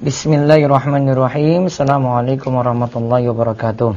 Bismillahirrahmanirrahim. Assalamualaikum warahmatullahi wabarakatuh.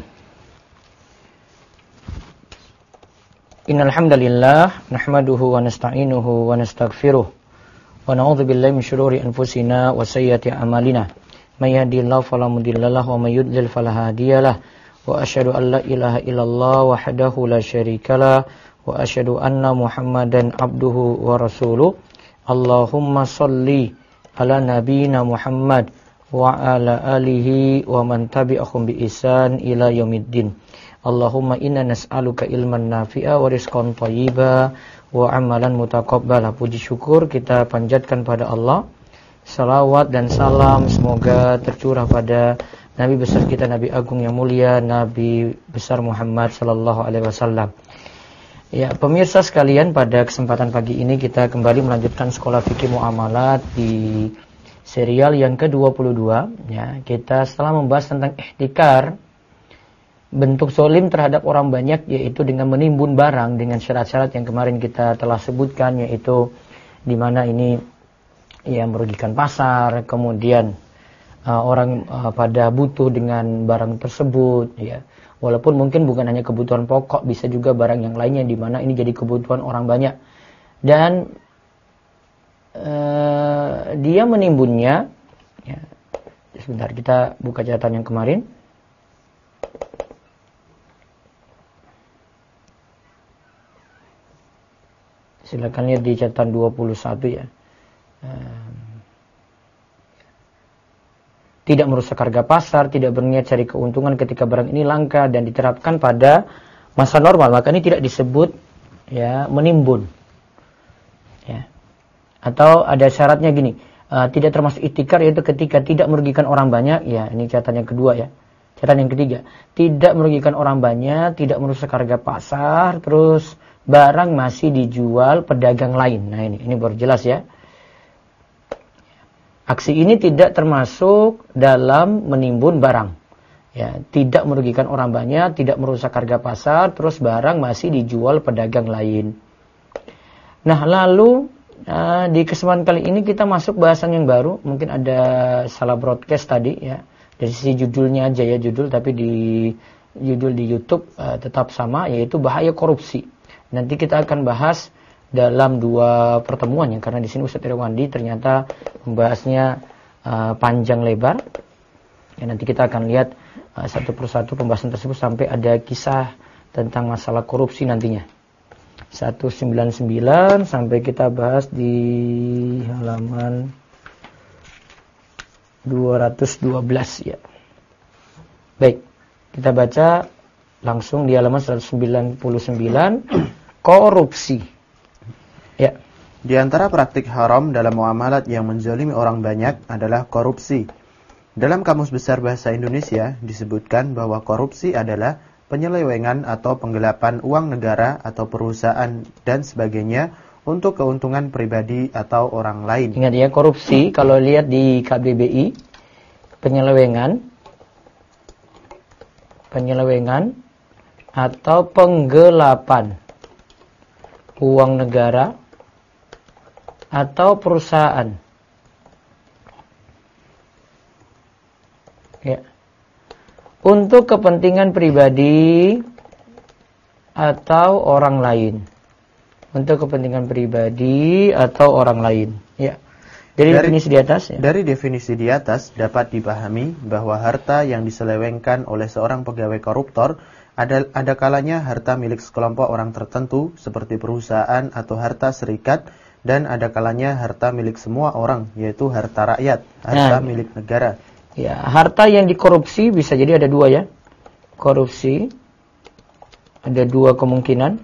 Innal hamdalillah nahmaduhu wa nasta'inuhu wa nastaghfiruh wa na'udzu billahi min shururi anfusina wa sayyiati a'malina. May yahdihillahu fala mudhillalah wa may yudlil fala hadiyalah. Wa asyhadu an la ilaha illallah wahdahu la syarikalah wa asyhadu anna Muhammadan abduhu wa rasuluh. Allahumma shalli ala nabiyina Muhammad wa ala alihi wa man tabi'ahum bi ihsan ila yaumiddin. Allahumma inna nas'aluka ilman nafi'a wa rizqan thayyiba wa amalan mutaqabbala. Puji syukur kita panjatkan pada Allah. Salawat dan salam semoga tercurah pada Nabi besar kita, Nabi agung yang mulia, Nabi besar Muhammad sallallahu alaihi wasallam. Ya, pemirsa sekalian, pada kesempatan pagi ini kita kembali melanjutkan sekolah fikih muamalat di serial yang ke-22. Ya, kita setelah membahas tentang ihtikar, bentuk zolim terhadap orang banyak, yaitu dengan menimbun barang dengan syarat-syarat yang kemarin kita telah sebutkan, yaitu di mana ini ya merugikan pasar, kemudian orang pada butuh dengan barang tersebut, ya. Walaupun mungkin bukan hanya kebutuhan pokok, bisa juga barang yang lainnya di mana ini jadi kebutuhan orang banyak. Dan dia menimbunnya, ya. Sebentar, kita buka catatan yang kemarin. Silakan lihat di catatan 21 ya. Tidak merusak harga pasar, tidak berniat cari keuntungan ketika barang ini langka dan diterapkan pada masa normal, maka ini tidak disebut ya menimbun. Ya. Atau ada syaratnya gini, tidak termasuk ihtikar, yaitu ketika tidak merugikan orang banyak, ya ini catatan yang kedua ya. Catatan yang ketiga, tidak merugikan orang banyak, tidak merusak harga pasar, terus barang masih dijual pedagang lain. Nah ini baru jelas ya. Aksi ini tidak termasuk dalam menimbun barang. Ya, tidak merugikan orang banyak, tidak merusak harga pasar, terus barang masih dijual pedagang lain. Nah, lalu di kesempatan kali ini kita masuk bahasan yang baru. Mungkin ada salah broadcast tadi ya. Dari sisi judulnya aja ya, judul, tapi di judul di YouTube tetap sama, yaitu bahaya korupsi. Nanti kita akan bahas dalam dua pertemuan ya, karena di sini Ustadz Irwandi ternyata membahasnya panjang lebar. Ya, nanti kita akan lihat satu persatu pembahasan tersebut sampai ada kisah tentang masalah korupsi nantinya. 199 sampai kita bahas di halaman 212 ya. Baik, kita baca langsung di halaman 199, korupsi. Ya. Di antara praktik haram dalam muamalat yang menzalimi orang banyak adalah korupsi. Dalam Kamus Besar Bahasa Indonesia disebutkan bahwa korupsi adalah penyelewengan atau penggelapan uang negara atau perusahaan dan sebagainya untuk keuntungan pribadi atau orang lain. Ingat ya, korupsi kalau lihat di KBBI, penyelewengan atau penggelapan uang negara atau perusahaan. Ya. Untuk kepentingan pribadi atau orang lain. Untuk kepentingan pribadi atau orang lain. Ya. Dari definisi di atas ya. Dari definisi di atas dapat dipahami bahwa harta yang diselewengkan oleh seorang pegawai koruptor ada kalanya harta milik sekelompok orang tertentu seperti perusahaan atau harta serikat, dan ada kalanya harta milik semua orang, yaitu harta rakyat, harta milik negara. Ya, harta yang dikorupsi bisa jadi ada dua ya. Korupsi ada dua kemungkinan.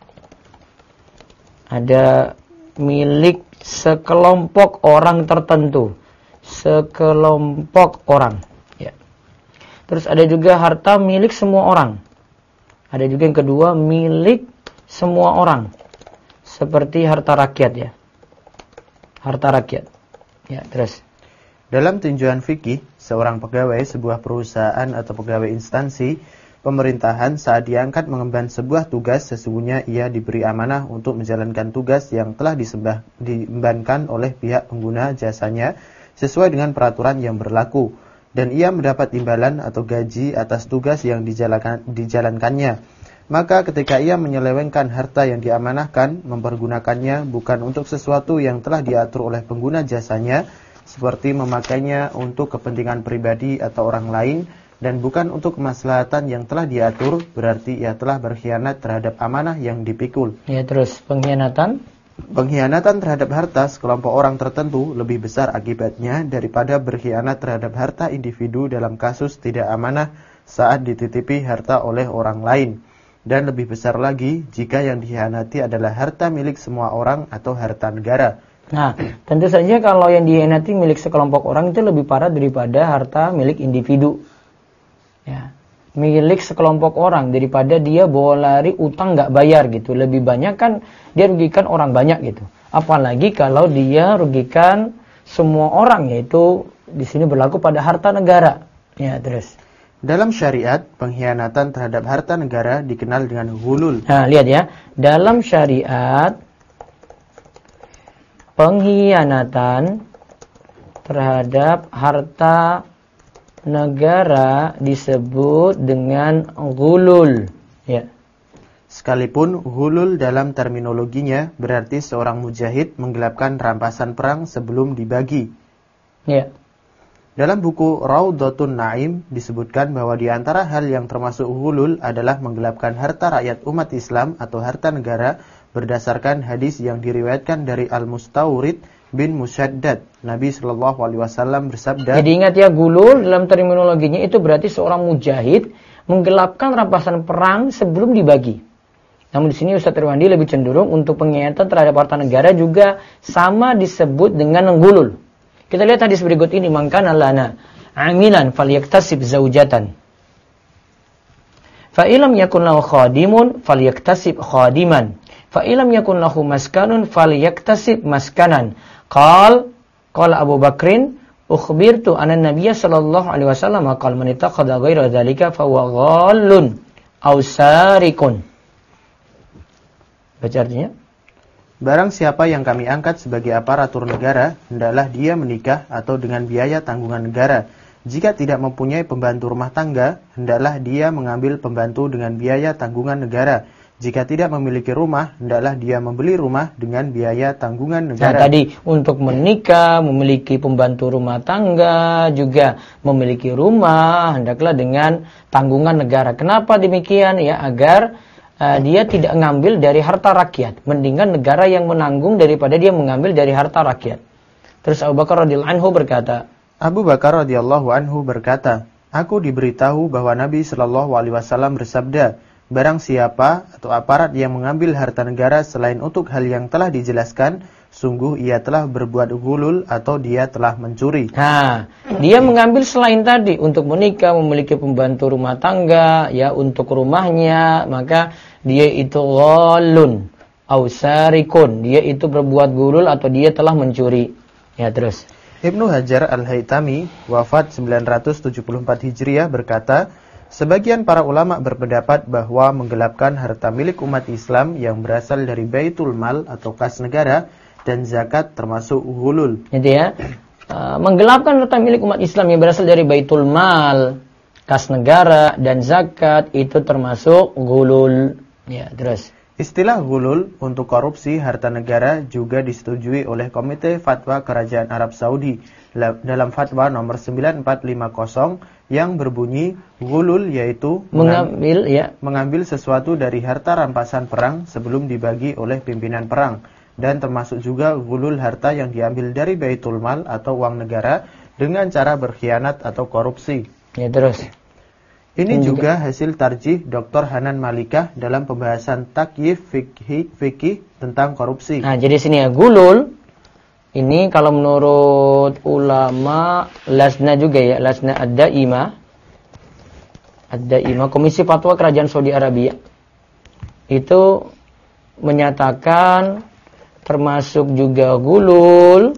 Ada milik sekelompok orang tertentu, sekelompok orang. Ya. Terus ada juga harta milik semua orang. Ada juga yang kedua, milik semua orang. Seperti harta rakyat ya. Harta rakyat. Ya, terus. Dalam tinjauan fikih, seorang pegawai sebuah perusahaan atau pegawai instansi pemerintahan saat diangkat mengemban sebuah tugas, sesungguhnya ia diberi amanah untuk menjalankan tugas yang telah diembankan oleh pihak pengguna jasanya sesuai dengan peraturan yang berlaku, dan ia mendapat imbalan atau gaji atas tugas yang dijalankannya. Maka ketika ia menyelewengkan harta yang diamanahkan, mempergunakannya bukan untuk sesuatu yang telah diatur oleh pengguna jasanya, seperti memakainya untuk kepentingan pribadi atau orang lain, dan bukan untuk kemaslahatan yang telah diatur, berarti ia telah berkhianat terhadap amanah yang dipikul. Ya, terus pengkhianatan? Pengkhianatan terhadap harta sekelompok orang tertentu lebih besar akibatnya daripada berkhianat terhadap harta individu dalam kasus tidak amanah saat dititipi harta oleh orang lain. Dan lebih besar lagi jika yang dikhianati adalah harta milik semua orang atau harta negara. Nah, tentu saja kalau yang dikhianati milik sekelompok orang itu lebih parah daripada harta milik individu. Ya, milik sekelompok orang daripada dia bawa lari utang nggak bayar gitu. Lebih banyak kan dia rugikan orang banyak gitu. Apalagi kalau dia rugikan semua orang, yaitu di sini berlaku pada harta negara. Ya, terus. Dalam syariat, pengkhianatan terhadap harta negara dikenal dengan ghulul. Nah, lihat ya. Dalam syariat, pengkhianatan terhadap harta negara disebut dengan ghulul. Ya. Sekalipun ghulul dalam terminologinya berarti seorang mujahid menggelapkan rampasan perang sebelum dibagi. Ya. Dalam buku Raudhatun Naim disebutkan bahwa di antara hal yang termasuk ghulul adalah menggelapkan harta rakyat umat Islam atau harta negara berdasarkan hadis yang diriwayatkan dari Al-Mustawrid bin Musyaddad. Nabi SAW bersabda. Jadi ingat ya, ghulul dalam terminologinya itu berarti seorang mujahid menggelapkan rampasan perang sebelum dibagi. Namun di sini Ustaz Irwandi lebih cenderung untuk pengkhianatan terhadap harta negara juga sama disebut dengan ghulul. Kita lihat hadis berikut ini, man kana lana amilan falyaktasib zaujatan. Fa illam yakun lahu khadimun falyaktasib khadiman. Fa illam yakun lahu maskanun falyaktasib maskanan. Qala Abu Bakrin ukhbirtu anna Nabiyya sallallahu alaihi wasallam qala man ittakhadha ghayra dzalika fa huwa ghallun aw sarikun. Baca artinya. Barang siapa yang kami angkat sebagai aparatur negara, hendaklah dia menikah atau dengan biaya tanggungan negara. Jika tidak mempunyai pembantu rumah tangga, hendaklah dia mengambil pembantu dengan biaya tanggungan negara. Jika tidak memiliki rumah, hendaklah dia membeli rumah dengan biaya tanggungan negara. Nah, tadi untuk menikah, memiliki pembantu rumah tangga, juga memiliki rumah, hendaklah dengan tanggungan negara. Kenapa demikian? Ya, agar dia tidak mengambil dari harta rakyat. Mendingan negara yang menanggung daripada dia mengambil dari harta rakyat. Terus Abu Bakar radhiyallahu anhu berkata, aku diberitahu bahwa Nabi SAW bersabda, barang siapa atau aparat yang mengambil harta negara selain untuk hal yang telah dijelaskan, sungguh ia telah berbuat ghulul atau dia telah mencuri. Nah, dia mengambil selain tadi untuk menikah, memiliki pembantu rumah tangga, ya untuk rumahnya, maka dia itu ghalun au sarikun, dia itu berbuat ghulul atau dia telah mencuri. Ya, terus. Ibnu Hajar Al-Haytami, wafat 974 Hijriah berkata, sebagian para ulama berpendapat bahwa menggelapkan harta milik umat Islam yang berasal dari Baitul Mal atau kas negara dan zakat termasuk ghulul. Gitu ya. Menggelapkan harta milik umat Islam yang berasal dari Baitul Mal, kas negara dan zakat itu termasuk ghulul. Ya, terus. Istilah ghulul untuk korupsi harta negara juga disetujui oleh Komite Fatwa Kerajaan Arab Saudi dalam fatwa nomor 9450 yang berbunyi ghulul yaitu mengambil sesuatu dari harta rampasan perang sebelum dibagi oleh pimpinan perang. Dan termasuk juga ghulul harta yang diambil dari Baitul Mal atau uang negara dengan cara berkhianat atau korupsi. Ya, terus. Ini juga hasil tarjih Dr. Hanan Malikah dalam pembahasan takyif fikih tentang korupsi. Nah, jadi sini ya, ghulul ini kalau menurut ulama Lajnah juga ya, Lajnah Ad-Daimah, Komisi Fatwa Kerajaan Saudi Arabia, itu menyatakan termasuk juga ghulul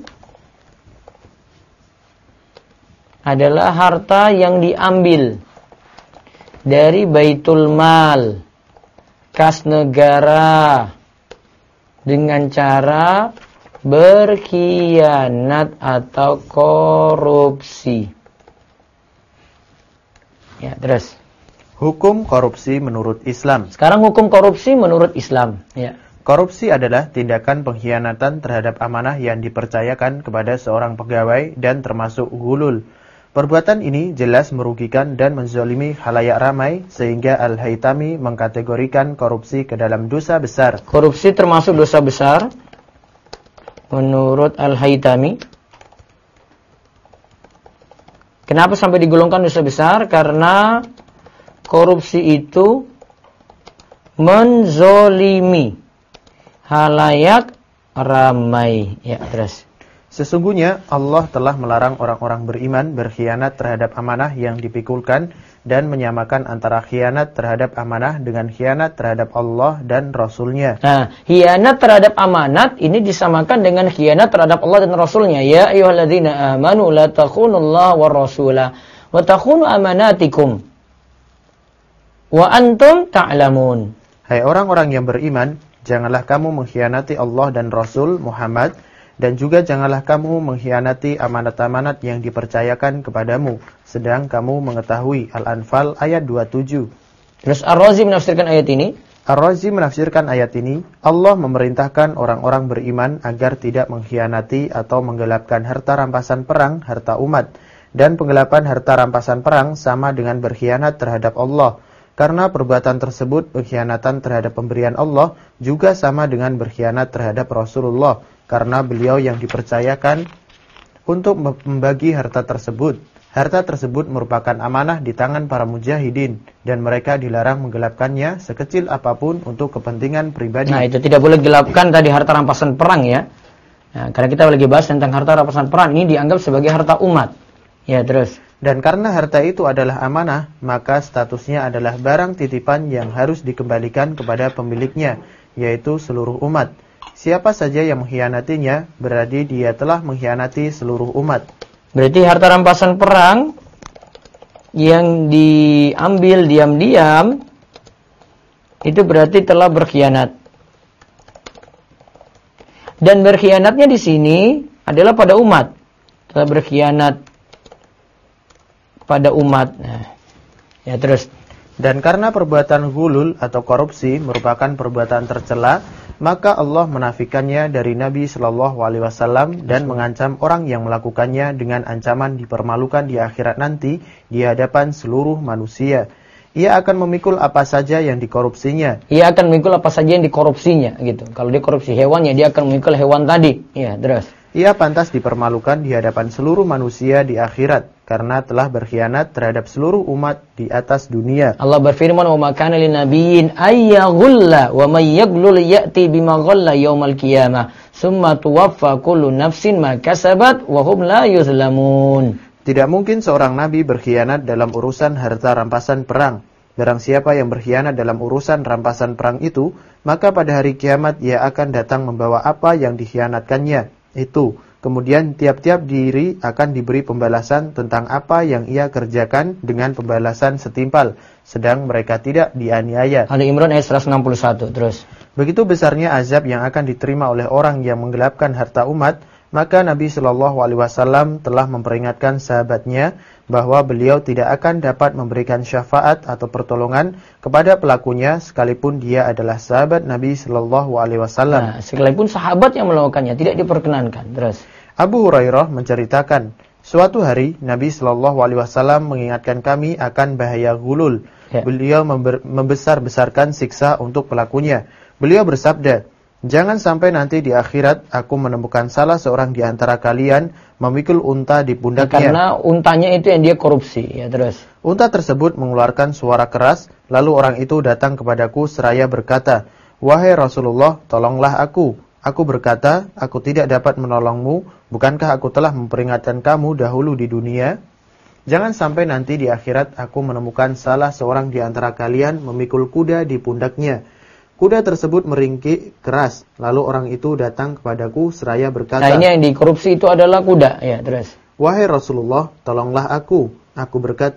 adalah harta yang diambil dari Baitul Mal, kas negara, dengan cara berkhianat atau korupsi. Ya, terus. Hukum korupsi menurut Islam. Sekarang hukum korupsi menurut Islam. Ya. Korupsi adalah tindakan pengkhianatan terhadap amanah yang dipercayakan kepada seorang pegawai dan termasuk ghulul. Perbuatan ini jelas merugikan dan menzalimi khalayak ramai sehingga Al-Haytami mengkategorikan korupsi ke dalam dosa besar. Korupsi termasuk dosa besar menurut Al-Haytami. Kenapa sampai digolongkan dosa besar? Karena korupsi itu menzolimi khalayak ramai. Ya, terus. Sesungguhnya Allah telah melarang orang-orang beriman berkhianat terhadap amanah yang dipikulkan dan menyamakan antara khianat terhadap amanah dengan khianat terhadap Allah dan Rasul-Nya. Nah, khianat terhadap amanat ini disamakan dengan khianat terhadap Allah dan Rasul-Nya. Ya ayyuhalladzina amanu la takhunullaha war rasula wa takhunu amanatikum wa antum ta'lamun. Hai orang-orang yang beriman, janganlah kamu mengkhianati Allah dan Rasul Muhammad, dan juga janganlah kamu mengkhianati amanat-amanat yang dipercayakan kepadamu, sedang kamu mengetahui. Al-Anfal ayat 27. Terus Ar-Razi menafsirkan ayat ini. Ar-Razi menafsirkan ayat ini, Allah memerintahkan orang-orang beriman agar tidak mengkhianati atau menggelapkan harta rampasan perang, harta umat. Dan penggelapan harta rampasan perang sama dengan berkhianat terhadap Allah. Karena perbuatan tersebut, pengkhianatan terhadap pemberian Allah, juga sama dengan berkhianat terhadap Rasulullah. Karena beliau yang dipercayakan untuk membagi harta tersebut. Harta tersebut merupakan amanah di tangan para mujahidin, dan mereka dilarang menggelapkannya sekecil apapun untuk kepentingan pribadi. Nah, itu tidak boleh gelapkan tadi harta rampasan perang ya. Nah, karena kita lagi bahas tentang harta rampasan perang, ini dianggap sebagai harta umat. Ya, terus. Dan karena harta itu adalah amanah, maka statusnya adalah barang titipan yang harus dikembalikan kepada pemiliknya, yaitu seluruh umat. Siapa saja yang mengkhianatinya, berarti dia telah mengkhianati seluruh umat. Berarti harta rampasan perang yang diambil diam-diam itu berarti telah berkhianat. Dan berkhianatnya di sini adalah pada umat. Telah berkhianat pada umat. Nah, ya terus. Dan karena perbuatan ghulul atau korupsi merupakan perbuatan tercela, maka Allah menafikannya dari Nabi Shallallahu Alaihi Wasallam dan mengancam orang yang melakukannya dengan ancaman dipermalukan di akhirat nanti di hadapan seluruh manusia. Ia akan memikul apa saja yang dikorupsinya. Ia akan memikul apa saja yang dikorupsinya, gitu. Kalau dia korupsi hewan, ya dia akan memikul hewan tadi. Ya, terus. Ia pantas dipermalukan di hadapan seluruh manusia di akhirat karena telah berkhianat terhadap seluruh umat di atas dunia. Allah berfirman, "Wa ma kana lin nabiyyin ay yaghulla wa may yaghlul ya'ti bima ghalla yaumal qiyamah, tsumma tuwaffa kullu nafsin ma kasabat wa hum la yuzlamun." Tidak mungkin seorang nabi berkhianat dalam urusan harta rampasan perang. Barang siapa yang berkhianat dalam urusan rampasan perang itu, maka pada hari kiamat ia akan datang membawa apa yang dikhianatkannya. Itu. Kemudian tiap-tiap diri akan diberi pembalasan tentang apa yang ia kerjakan dengan pembalasan setimpal, sedang mereka tidak dianiaya. Ali Imran ayat 161 terus. Begitu besarnya azab yang akan diterima oleh orang yang menggelapkan harta umat, maka Nabi Shallallahu Alaihi Wasallam telah memperingatkan sahabatnya bahwa beliau tidak akan dapat memberikan syafaat atau pertolongan kepada pelakunya sekalipun dia adalah sahabat Nabi Shallallahu Alaihi Wasallam. Nah, sekalipun sahabat yang melakukannya tidak diperkenankan. Terus. Abu Hurairah menceritakan, suatu hari Nabi Shallallahu Alaihi Wasallam mengingatkan kami akan bahaya ghulul. Ya. Beliau membesar-besarkan siksa untuk pelakunya. Beliau bersabda, jangan sampai nanti di akhirat aku menemukan salah seorang di antara kalian memikul unta di pundaknya. Karena untanya itu yang dia korupsi. Ya, terus. Unta tersebut mengeluarkan suara keras, lalu orang itu datang kepadaku seraya berkata, wahai Rasulullah, tolonglah aku. Aku berkata, aku tidak dapat menolongmu, bukankah aku telah memperingatkan kamu dahulu di dunia? Jangan sampai nanti di akhirat aku menemukan salah seorang di antara kalian memikul kuda di pundaknya. Kuda tersebut meringkik keras, lalu orang itu datang kepadaku seraya berkata, nah, ini yang dikorupsi itu adalah kuda. Ya, terus. wahai Rasulullah, tolonglah aku. Aku berkata,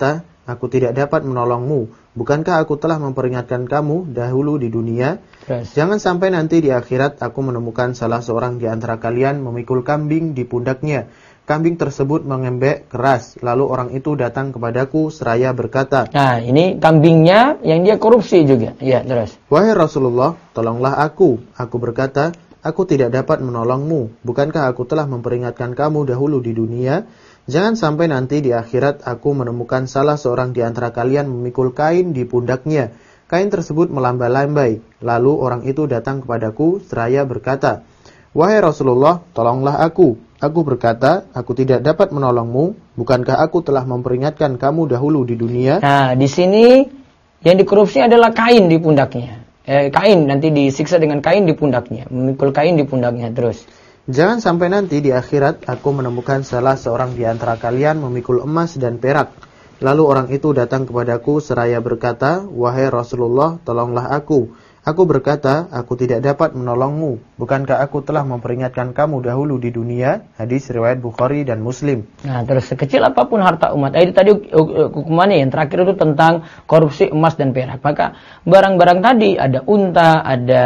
aku tidak dapat menolongmu. Bukankah aku telah memperingatkan kamu dahulu di dunia? Jangan sampai nanti di akhirat aku menemukan salah seorang di antara kalian memikul kambing di pundaknya. Kambing tersebut mengembek keras, lalu orang itu datang kepadaku seraya berkata, Nah, ini kambingnya yang dia korupsi juga. Ya, terus. Wahai Rasulullah, tolonglah aku. Aku berkata, aku tidak dapat menolongmu. Bukankah aku telah memperingatkan kamu dahulu di dunia? Jangan sampai nanti di akhirat aku menemukan salah seorang di antara kalian memikul kain di pundaknya. Kain tersebut melambai-lambai. Lalu orang itu datang kepadaku seraya berkata, Wahai Rasulullah, tolonglah aku. Aku berkata, aku tidak dapat menolongmu. Bukankah aku telah memperingatkan kamu dahulu di dunia? Nah, di sini yang dikorupsi adalah kain di pundaknya. Kain, nanti disiksa dengan kain di pundaknya. Memikul kain di pundaknya, terus. Jangan sampai nanti di akhirat aku menemukan salah seorang di antara kalian memikul emas dan perak. Lalu orang itu datang kepadaku seraya berkata, Wahai Rasulullah, tolonglah aku. Aku berkata, aku tidak dapat menolongmu. Bukankah aku telah memperingatkan kamu dahulu di dunia? Hadis riwayat Bukhari dan Muslim. Nah, terus sekecil apapun harta umat. Itu tadi hukumannya yang terakhir itu tentang korupsi emas dan perak. Maka barang-barang tadi ada unta, ada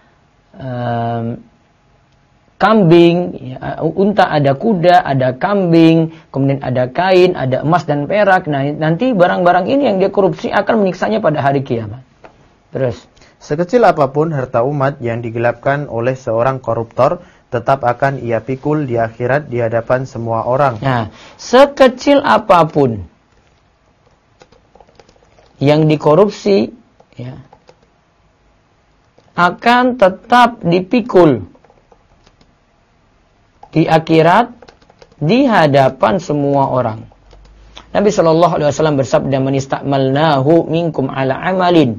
kambing, ya, unta ada kuda, ada kambing, kemudian ada kain, ada emas dan perak. Nah, nanti barang-barang ini yang dia korupsi akan menyiksanya pada hari kiamat. Terus. Sekecil apapun harta umat yang digelapkan oleh seorang koruptor, tetap akan ia pikul di akhirat di hadapan semua orang. Nah, sekecil apapun yang dikorupsi, ya, akan tetap dipikul di akhirat di hadapan semua orang. Nabi SAW bersabda, "Man ista'malnahu minkum ala amalin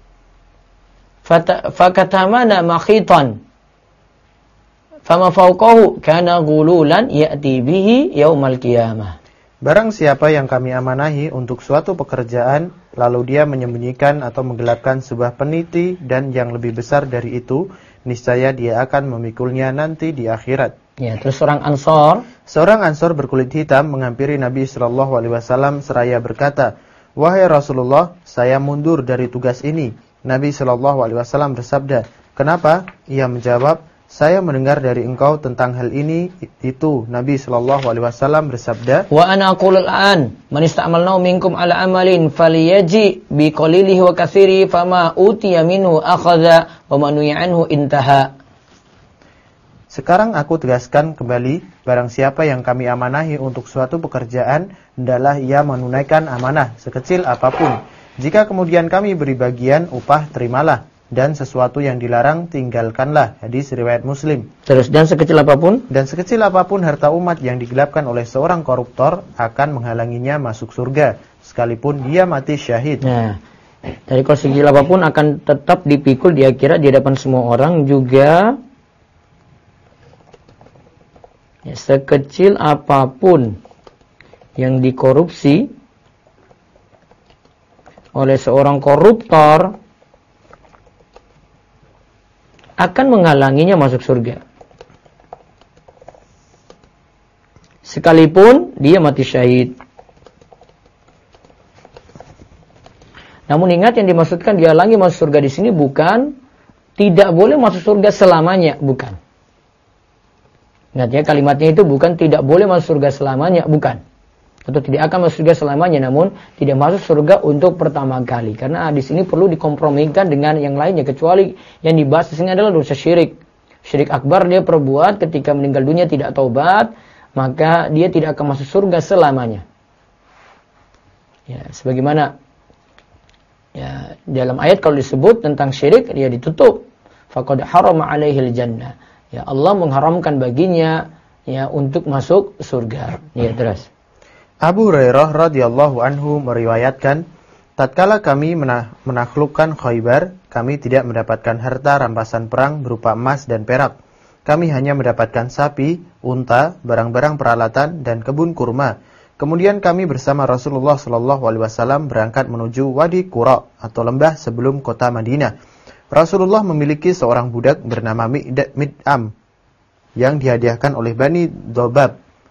fakatamana makhitan fama fawqahu kana ghululan ya'ti bihi yaumal qiyamah." Barang siapa yang kami amanahi untuk suatu pekerjaan, lalu dia menyembunyikan atau menggelapkan sebuah peniti dan yang lebih besar dari itu, niscaya dia akan memikulnya nanti di akhirat. Ya, terus seorang Ansor berkulit hitam menghampiri Nabi SAW seraya berkata, Wahai Rasulullah, saya mundur dari tugas ini. Nabi SAW bersabda, kenapa? Ia menjawab, saya mendengar dari engkau tentang hal ini. Itu Nabi SAW bersabda, wa ana aqulu al'an man ista'malnahu minkum ala amalin falyaji bi qalilihi wa katsiri fama utiya minhu akhadha wa man anhu intaha. Sekarang aku tegaskan kembali, barang siapa yang kami amanahi untuk suatu pekerjaan, hendaklah ia menunaikan amanah sekecil apapun. Jika kemudian kami beri bagian upah, terimalah. Dan sesuatu yang dilarang, tinggalkanlah. Hadis riwayat Muslim. Terus, dan sekecil apapun? Dan sekecil apapun harta umat yang digelapkan oleh seorang koruptor akan menghalanginya masuk surga, sekalipun dia mati syahid. Nah, dari kalau sekecil apapun akan tetap dipikul di akhirat di hadapan semua orang juga. Ya, sekecil apapun yang dikorupsi oleh seorang koruptor akan menghalanginya masuk surga, sekalipun dia mati syahid. Namun ingat, yang dimaksudkan dihalangi masuk surga di sini bukan tidak boleh masuk surga selamanya, bukan. Ingat ya, kalimatnya itu bukan tidak boleh masuk surga selamanya, bukan. Atau tidak akan masuk surga selamanya, namun tidak masuk surga untuk pertama kali. Karena di sini perlu dikompromikan dengan yang lainnya, kecuali yang dibahas di sini adalah dosa syirik. Syirik akbar dia perbuat ketika meninggal dunia tidak taubat, maka dia tidak akan masuk surga selamanya. Ya, sebagaimana ya dalam ayat kalau disebut tentang syirik, dia ditutup. Faqad harama 'alaihil jannah. Ya, Allah mengharamkan baginya ya untuk masuk surga. Ya, terus. Abu Hurairah radhiyallahu anhu meriwayatkan, tatkala kami menaklukkan Khaybar, kami tidak mendapatkan harta rampasan perang berupa emas dan perak. Kami hanya mendapatkan sapi, unta, barang-barang peralatan, dan kebun kurma. Kemudian kami bersama Rasulullah SAW berangkat menuju Wadi Qura atau lembah sebelum kota Madinah. Rasulullah memiliki seorang budak bernama Mid'am yang dihadiahkan oleh Bani Dhobab.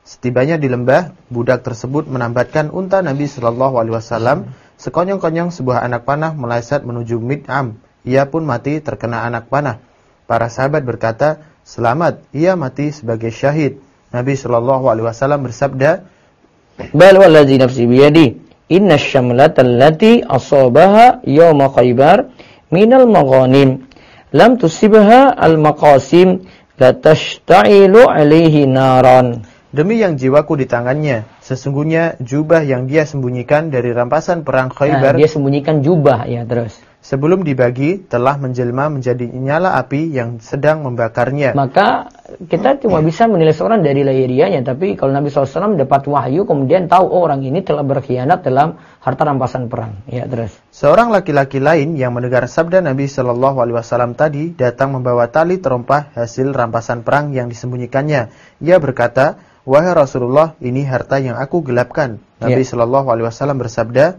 Setibanya di lembah, budak tersebut menambatkan unta Nabi Shallallahu Alaihi Wasallam. Sekonyong-konyong sebuah anak panah meleset menuju Mid'am. Ia pun mati terkena anak panah. Para sahabat berkata, selamat, ia mati sebagai syahid. Nabi Shallallahu Alaihi Wasallam bersabda, Bal wallazi nafsi biyadi, inna syamlata allati asabaha yawma Khaybar minal maghanim lam tusibha al-maqasim la tashta'ilu alaihi naran. demi yang jiwaku di tangannya, sesungguhnya jubah yang dia sembunyikan dari rampasan perang Khaybar, dia sembunyikan jubah, ya terus. Sebelum dibagi, telah menjelma menjadi nyala api yang sedang membakarnya. Maka kita cuma bisa menilai seorang dari lahiriahnya, tapi kalau Nabi SAW dapat wahyu, kemudian tahu orang ini telah berkhianat dalam harta rampasan perang. Ya terus. Seorang laki-laki lain yang mendengar sabda Nabi Shallallahu Alaihi Wasallam tadi datang membawa tali terompah hasil rampasan perang yang disembunyikannya. Ia berkata, wahai Rasulullah, ini harta yang aku gelapkan. Nabi Shallallahu Alaihi Wasallam bersabda,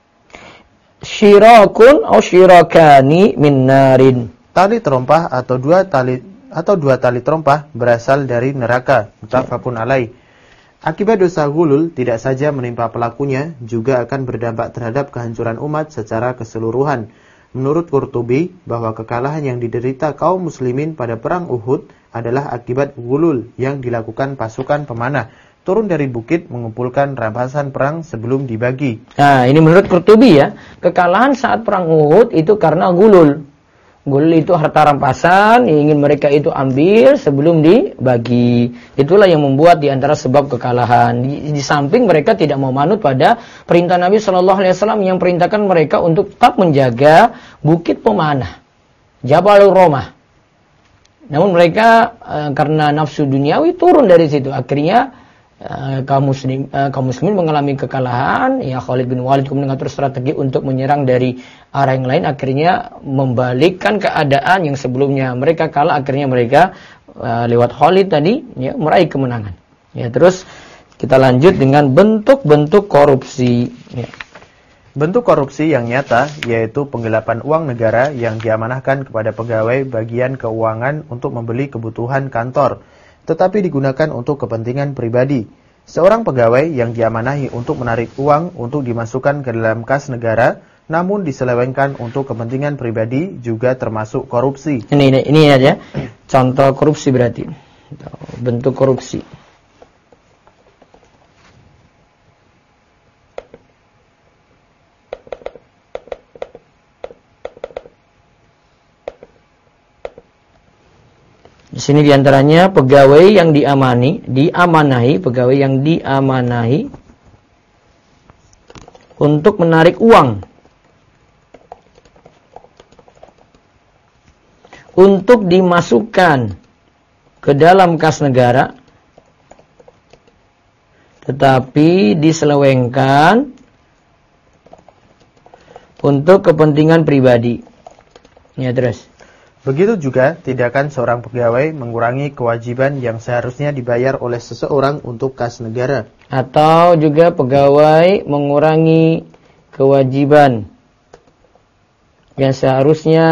syirakun atau syirakani min narin. Tali terompah atau dua tali terompah berasal dari neraka. Muttafaqun alaih. Akibat dosa ghulul tidak saja menimpa pelakunya, juga akan berdampak terhadap kehancuran umat secara keseluruhan. Menurut Qurtubi, bahwa kekalahan yang diderita kaum muslimin pada perang Uhud adalah akibat ghulul yang dilakukan pasukan pemanah. Turun dari bukit mengumpulkan rampasan perang sebelum dibagi. Nah, ini menurut Qurtubi ya. Kekalahan saat perang Uhud itu karena gulul. Gulul itu harta rampasan yang ingin mereka itu ambil sebelum dibagi. Itulah yang membuat diantara sebab kekalahan. Di samping mereka tidak mau manut pada perintah Nabi Shallallahu Alaihi Wasallam yang perintahkan mereka untuk tetap menjaga bukit pemanah, Jabalur Romah. Namun mereka karena nafsu duniawi turun dari situ. Akhirnya kaum muslimin mengalami kekalahan. Ya, Khalid bin Walid kemudian mengatur strategi untuk menyerang dari arah yang lain, akhirnya membalikkan keadaan yang sebelumnya mereka kalah, akhirnya mereka lewat Khalid tadi ya meraih kemenangan. Ya, terus kita lanjut dengan bentuk-bentuk korupsi. Ya. Bentuk korupsi yang nyata yaitu penggelapan uang negara yang diamanahkan kepada pegawai bagian keuangan untuk membeli kebutuhan kantor, tetapi digunakan untuk kepentingan pribadi. Seorang pegawai yang diamanahi untuk menarik uang untuk dimasukkan ke dalam kas negara, namun diselewengkan untuk kepentingan pribadi juga termasuk korupsi. Ini aja contoh korupsi berarti. Bentuk korupsi. Di sini diantaranya pegawai yang diamanahi untuk menarik uang untuk dimasukkan ke dalam kas negara, tetapi diselewengkan untuk kepentingan pribadi. Ya, terus. Begitu juga tindakan seorang pegawai mengurangi kewajiban yang seharusnya dibayar oleh seseorang untuk kas negara. Atau juga pegawai mengurangi kewajiban yang seharusnya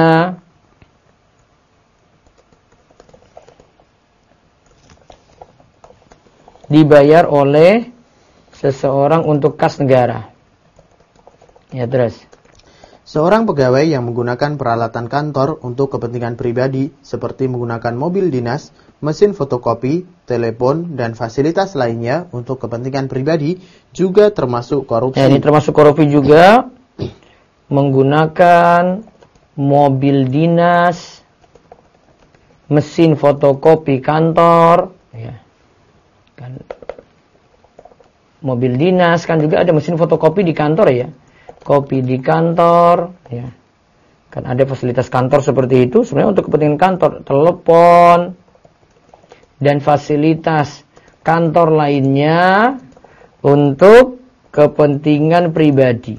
dibayar oleh seseorang untuk kas negara. Ya, terus. Seorang pegawai yang menggunakan peralatan kantor untuk kepentingan pribadi seperti menggunakan mobil dinas, mesin fotokopi, telepon, dan fasilitas lainnya untuk kepentingan pribadi juga termasuk korupsi. Ini termasuk korupsi juga. Menggunakan mobil dinas, mesin fotokopi kantor, ya. Kan mobil dinas kan juga ada mesin fotokopi di kantor ya. Kopi di kantor, ya. Kan ada fasilitas kantor seperti itu sebenarnya untuk kepentingan kantor, telepon dan fasilitas kantor lainnya untuk kepentingan pribadi.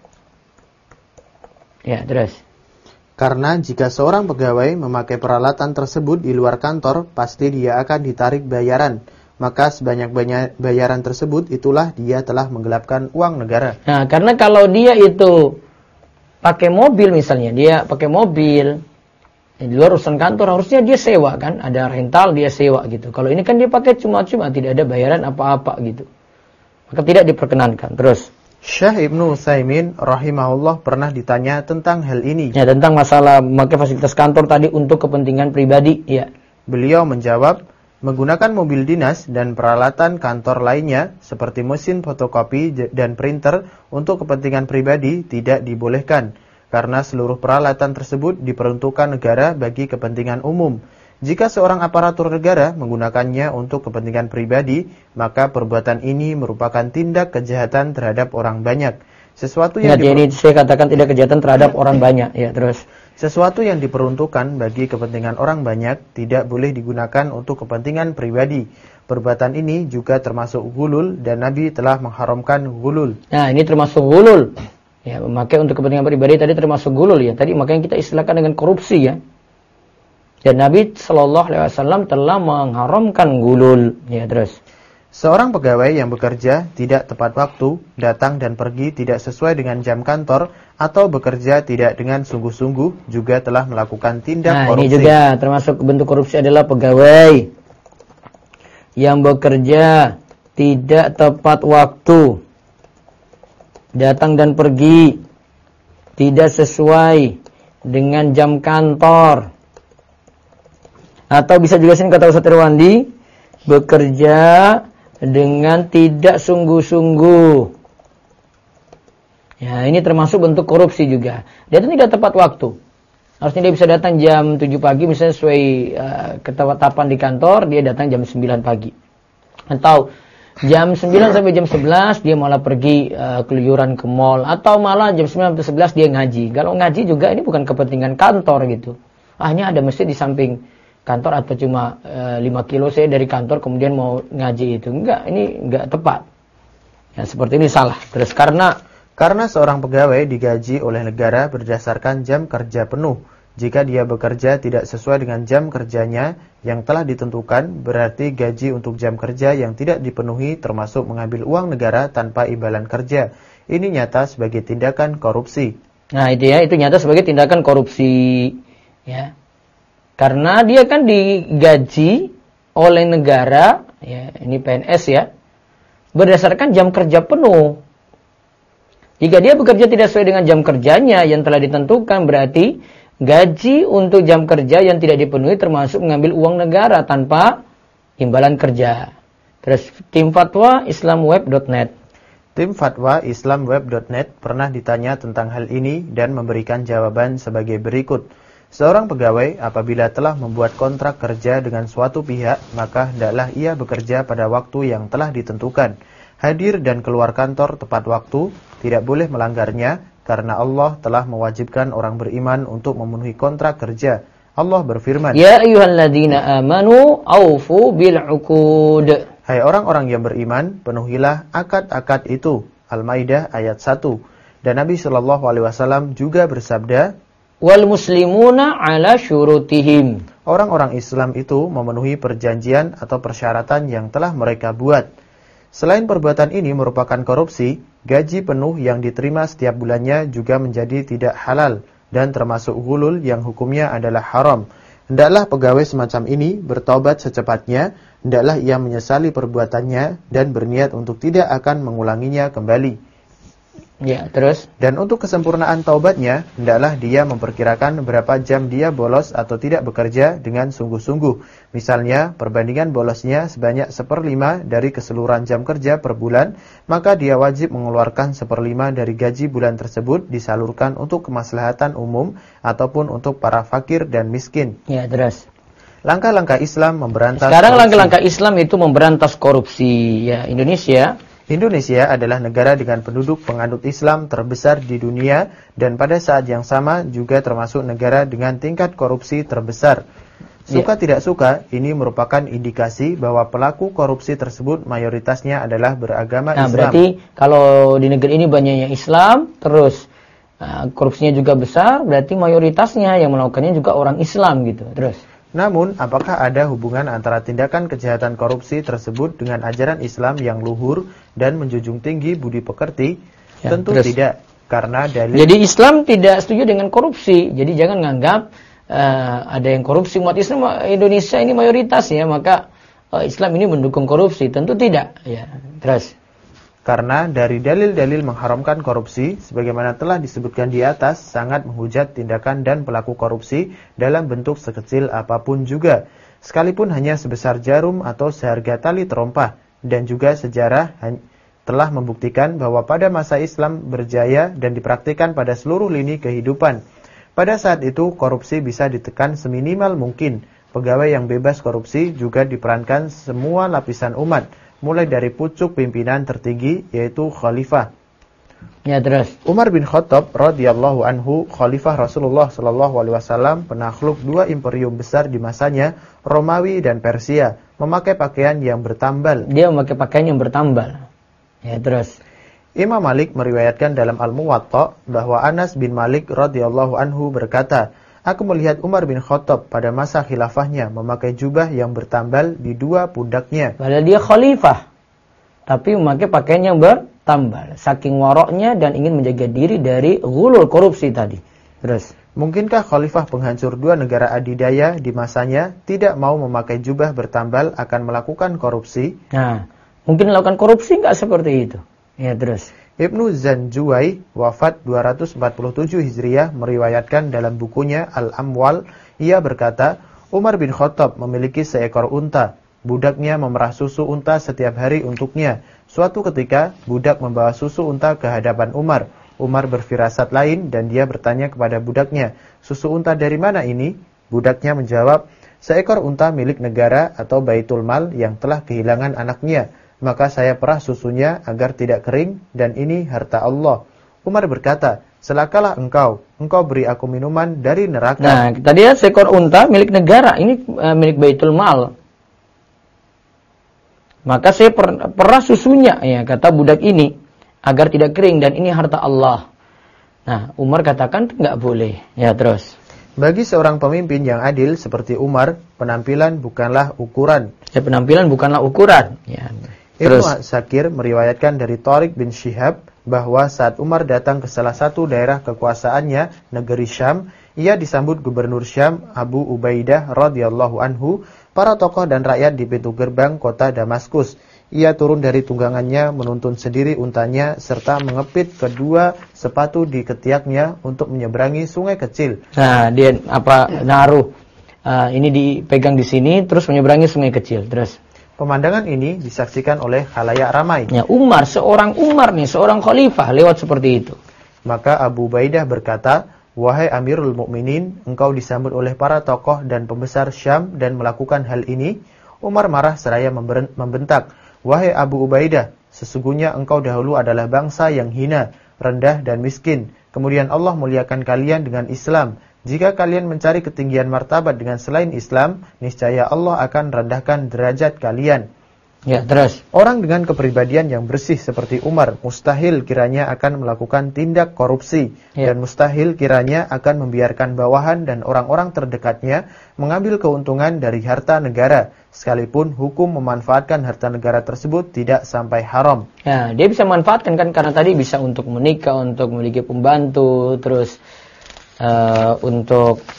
Ya, terus. Karena jika seorang pegawai memakai peralatan tersebut di luar kantor, pasti dia akan ditarik bayaran. Maka sebanyak bayaran tersebut itulah dia telah menggelapkan uang negara. Nah, karena kalau dia itu pakai mobil misalnya, dia pakai mobil Di luar urusan kantor harusnya dia sewa kan, ada rental dia sewa gitu. Kalau ini kan dia pakai cuma-cuma, tidak ada bayaran apa-apa gitu. Maka tidak diperkenankan. Terus Syekh Ibnu Utsaimin rahimahullah pernah ditanya tentang hal ini. ya, tentang masalah memakai fasilitas kantor tadi untuk kepentingan pribadi, ya. Beliau menjawab, menggunakan mobil dinas dan peralatan kantor lainnya seperti mesin fotokopi dan printer untuk kepentingan pribadi tidak dibolehkan. Karena seluruh peralatan tersebut diperuntukkan negara bagi kepentingan umum. Jika seorang aparatur negara menggunakannya untuk kepentingan pribadi, maka perbuatan ini merupakan tindak kejahatan terhadap orang banyak. Sesuatu yang ini saya katakan tidak kejahatan terhadap orang banyak, ya. Terus sesuatu yang diperuntukkan bagi kepentingan orang banyak tidak boleh digunakan untuk kepentingan pribadi. Perbuatan ini juga termasuk ghulul dan Nabi telah mengharamkan ghulul. Nah, ini termasuk ghulul. Ya, memakai untuk kepentingan pribadi tadi termasuk ghulul, ya. Tadi makanya kita istilahkan dengan korupsi, ya. Dan Nabi Shallallahu Alaihi Wasallam telah mengharamkan ghulul, ya. Terus seorang pegawai yang bekerja tidak tepat waktu, datang dan pergi tidak sesuai dengan jam kantor, atau bekerja tidak dengan sungguh-sungguh juga telah melakukan tindak korupsi. Ini juga termasuk bentuk korupsi adalah pegawai yang bekerja tidak tepat waktu, datang dan pergi tidak sesuai dengan jam kantor, atau bisa juga sini kata Ustaz Irwandi, bekerja dengan tidak sungguh-sungguh. Ya, ini termasuk bentuk korupsi juga. Dia itu tidak tepat waktu. Harusnya dia bisa datang jam 7 pagi misalnya sesuai ketetapan di kantor, dia datang jam 9 pagi. Atau jam 9 sampai jam 11 dia malah pergi keluyuran ke mall, atau malah jam 9 sampai 11 dia ngaji. Kalau ngaji juga ini bukan kepentingan kantor gitu. Hanya ada masjid di samping kantor, atau cuma 5 kilo saya dari kantor kemudian mau ngaji itu. Enggak, ini enggak tepat. Ya, seperti ini salah. Terus karena seorang pegawai digaji oleh negara berdasarkan jam kerja penuh. Jika dia bekerja tidak sesuai dengan jam kerjanya yang telah ditentukan, berarti gaji untuk jam kerja yang tidak dipenuhi termasuk mengambil uang negara tanpa imbalan kerja. Ini nyata sebagai tindakan korupsi. Nah, itu ya, itu nyata sebagai tindakan korupsi. Ya. Karena dia kan digaji oleh negara, ya, ini PNS ya, berdasarkan jam kerja penuh. Jika dia bekerja tidak sesuai dengan jam kerjanya yang telah ditentukan, berarti gaji untuk jam kerja yang tidak dipenuhi termasuk mengambil uang negara tanpa imbalan kerja. Terus tim fatwa islamweb.net. Tim fatwa islamweb.net pernah ditanya tentang hal ini dan memberikan jawaban sebagai berikut. Seorang pegawai apabila telah membuat kontrak kerja dengan suatu pihak, maka hendaklah ia bekerja pada waktu yang telah ditentukan. Hadir dan keluar kantor tepat waktu, tidak boleh melanggarnya, karena Allah telah mewajibkan orang beriman untuk memenuhi kontrak kerja. Allah berfirman, Ya ayyuhalladzina amanu aufu bil uqud. Hai orang-orang yang beriman, penuhilah akad-akad itu. Al-Maidah ayat 1. Dan Nabi SAW juga bersabda, Wal muslimuna ala syurutihim. Orang-orang Islam itu memenuhi perjanjian atau persyaratan yang telah mereka buat. Selain perbuatan ini merupakan korupsi, gaji penuh yang diterima setiap bulannya juga menjadi tidak halal dan termasuk ghulul yang hukumnya adalah haram. Hendaklah pegawai semacam ini bertaubat secepatnya, hendaklah ia menyesali perbuatannya dan berniat untuk tidak akan mengulanginya kembali. Ya, terus? Dan untuk kesempurnaan taubatnya, hendaklah dia memperkirakan berapa jam dia bolos atau tidak bekerja dengan sungguh-sungguh. Misalnya, perbandingan bolosnya sebanyak 1/5 dari keseluruhan jam kerja per bulan, maka dia wajib mengeluarkan 1/5 dari gaji bulan tersebut disalurkan untuk kemaslahatan umum ataupun untuk para fakir dan miskin. Ya, terus? Langkah-langkah Islam memberantas Sekarang korupsi. langkah-langkah Islam itu memberantas korupsi. Ya, Indonesia adalah negara dengan penduduk penganut Islam terbesar di dunia dan pada saat yang sama juga termasuk negara dengan tingkat korupsi terbesar. Suka tidak suka, ini merupakan indikasi bahwa pelaku korupsi tersebut mayoritasnya adalah beragama Islam. Berarti kalau di negeri ini banyaknya Islam, terus korupsinya juga besar, berarti mayoritasnya yang melakukannya juga orang Islam gitu. Terus? Namun, apakah ada hubungan antara tindakan kejahatan korupsi tersebut dengan ajaran Islam yang luhur dan menjunjung tinggi budi pekerti? Tentu tidak, karena dalil. Jadi Islam tidak setuju dengan korupsi. Jadi jangan menganggap ada yang korupsi. Umat Islam Indonesia ini mayoritas ya, maka Islam ini mendukung korupsi? Tentu tidak. Ya, terus. Karena dari dalil-dalil mengharamkan korupsi, sebagaimana telah disebutkan di atas, sangat menghujat tindakan dan pelaku korupsi dalam bentuk sekecil apapun juga, sekalipun hanya sebesar jarum atau seharga tali terompah. Dan juga sejarah telah membuktikan bahwa pada masa Islam berjaya dan dipraktikkan pada seluruh lini kehidupan. Pada saat itu, korupsi bisa ditekan seminimal mungkin. Pegawai yang bebas korupsi juga diperankan semua lapisan umat, mulai dari pucuk pimpinan tertinggi, yaitu khalifah. Ya, terus. Umar bin Khattab radhiyallahu anhu, khalifah Rasulullah sallallahu alaihi wasallam, penakluk dua imperium besar di masanya, Romawi dan Persia, memakai pakaian yang bertambal. Dia memakai pakaian yang bertambal. Ya, terus. Imam Malik meriwayatkan dalam Al-Muwatta bahwa Anas bin Malik radhiyallahu anhu berkata, "Aku melihat Umar bin Khattab pada masa khilafahnya memakai jubah yang bertambal di dua pundaknya." Padahal dia khalifah, tapi memakai pakaian yang bertambal, saking waroknya dan ingin menjaga diri dari ghulul korupsi tadi. Terus, mungkinkah khalifah penghancur dua negara adidaya di masanya tidak mau memakai jubah bertambal akan melakukan korupsi? Nah, mungkin melakukan korupsi enggak seperti itu. Ya, terus. Ibnu Zanjuwai wafat 247 Hijriah meriwayatkan dalam bukunya Al-Amwal, ia berkata, Umar bin Khattab memiliki seekor unta. Budaknya memerah susu unta setiap hari untuknya. Suatu ketika, budak membawa susu unta ke hadapan Umar. Umar berfirasat lain dan dia bertanya kepada budaknya, "Susu unta dari mana ini?" Budaknya menjawab, "Seekor unta milik negara atau Baitul Mal yang telah kehilangan anaknya. Maka saya perah susunya agar tidak kering, dan ini harta Allah." Umar berkata, "Celakalah engkau beri aku minuman dari neraka." Nah, tadi ya seekor unta milik negara, ini milik Baitul Mal. Maka saya perah susunya, ya, kata budak ini, agar tidak kering, dan ini harta Allah. Nah, Umar katakan enggak boleh. Ya, terus. Bagi seorang pemimpin yang adil seperti Umar, penampilan bukanlah ukuran. Penampilan bukanlah ukuran. Ya. Ibnu Sakir meriwayatkan dari Tariq bin Syihab bahwa saat Umar datang ke salah satu daerah kekuasaannya, negeri Syam, ia disambut gubernur Syam Abu Ubaidah radhiyallahu anhu, para tokoh dan rakyat di pintu gerbang kota Damaskus. Ia turun dari tunggangannya, menuntun sendiri untanya serta mengepit kedua sepatu di ketiaknya untuk menyeberangi sungai kecil. Nah, dia naruh ini dipegang di sini terus menyeberangi sungai kecil. Terus pemandangan ini disaksikan oleh khalayak ramai. Ya, seorang Umar nih, seorang khalifah lewat seperti itu. Maka Abu Ubaidah berkata, "Wahai Amirul Mukminin, engkau disambut oleh para tokoh dan pembesar Syam dan melakukan hal ini." Umar marah seraya membentak, "Wahai Abu Ubaidah, sesungguhnya engkau dahulu adalah bangsa yang hina, rendah dan miskin. Kemudian Allah muliakan kalian dengan Islam. Jika kalian mencari ketinggian martabat dengan selain Islam, niscaya Allah akan rendahkan derajat kalian." Ya, terus. Orang dengan kepribadian yang bersih seperti Umar, mustahil kiranya akan melakukan tindak korupsi. Ya. Dan mustahil kiranya akan membiarkan bawahan dan orang-orang terdekatnya mengambil keuntungan dari harta negara, sekalipun hukum memanfaatkan harta negara tersebut tidak sampai haram. Ya, dia bisa manfaatkan kan, karena tadi bisa untuk menikah, untuk memiliki pembantu, terus untuk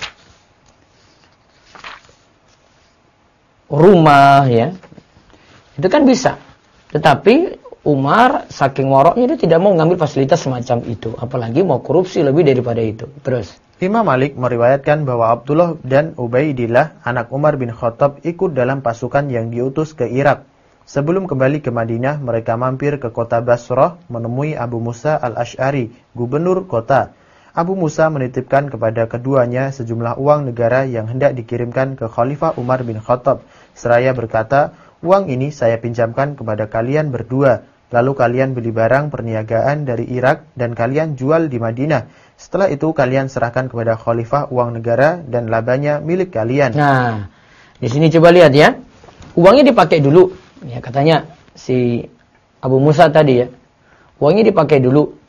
rumah, ya, itu kan bisa. Tetapi Umar saking waroknya dia tidak mau mengambil fasilitas semacam itu, apalagi mau korupsi lebih daripada itu. Terus Imam Malik meriwayatkan bahwa Abdullah dan Ubaidillah anak Umar bin Khattab ikut dalam pasukan yang diutus ke Irak. Sebelum kembali ke Madinah, mereka mampir ke kota Basrah menemui Abu Musa al-Ash'ari, gubernur kota. Abu Musa menitipkan kepada keduanya sejumlah uang negara yang hendak dikirimkan ke Khalifah Umar bin Khattab. Seraya berkata, "Uang ini saya pinjamkan kepada kalian berdua. Lalu kalian beli barang perniagaan dari Irak dan kalian jual di Madinah. Setelah itu kalian serahkan kepada Khalifah uang negara dan labanya milik kalian." Nah, di sini coba lihat ya. Uangnya dipakai dulu. Ya, katanya si Abu Musa tadi ya. Uangnya dipakai dulu.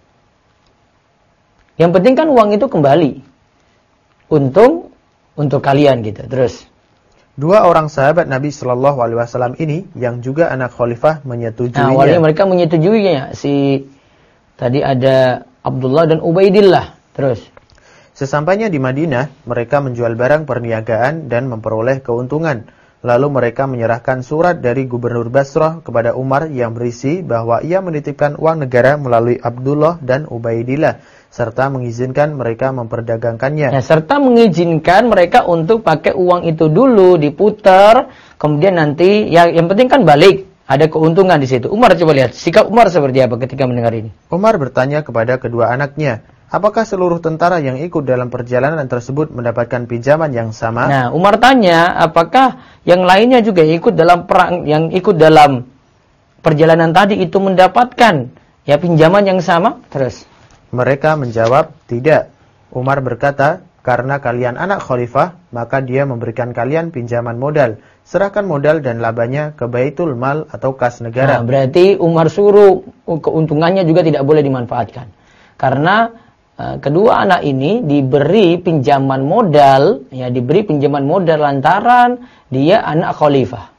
Yang penting kan uang itu kembali. Untung untuk kalian gitu. Terus dua orang sahabat Nabi Shallallahu Alaihi Wasallam ini yang juga anak khalifah menyetujuinya. Nah, awalnya mereka menyetujuinya. Tadi ada Abdullah dan Ubaidillah. Terus Sesampainya di Madinah, mereka menjual barang perniagaan dan memperoleh keuntungan. Lalu mereka menyerahkan surat dari Gubernur Basrah kepada Umar yang berisi bahwa ia menitipkan uang negara melalui Abdullah dan Ubaidillah, serta mengizinkan mereka memperdagangkannya. Ya, serta mengizinkan mereka untuk pakai uang itu dulu, diputar, kemudian nanti, ya, yang penting kan balik, ada keuntungan di situ. Umar, coba lihat, sikap Umar seperti apa ketika mendengar ini? Umar bertanya kepada kedua anaknya, apakah seluruh tentara yang ikut dalam perjalanan tersebut mendapatkan pinjaman yang sama? Nah, Umar tanya, apakah yang lainnya juga ikut dalam perang, yang ikut dalam perjalanan tadi itu mendapatkan ya pinjaman yang sama? Terus mereka menjawab, tidak. Umar berkata, karena kalian anak khalifah, maka dia memberikan kalian pinjaman modal. Serahkan modal dan labanya ke Baitul Mal atau kas negara. Nah, berarti Umar suruh keuntungannya juga tidak boleh dimanfaatkan. Karena kedua anak ini diberi pinjaman modal, ya diberi pinjaman modal lantaran dia anak khalifah.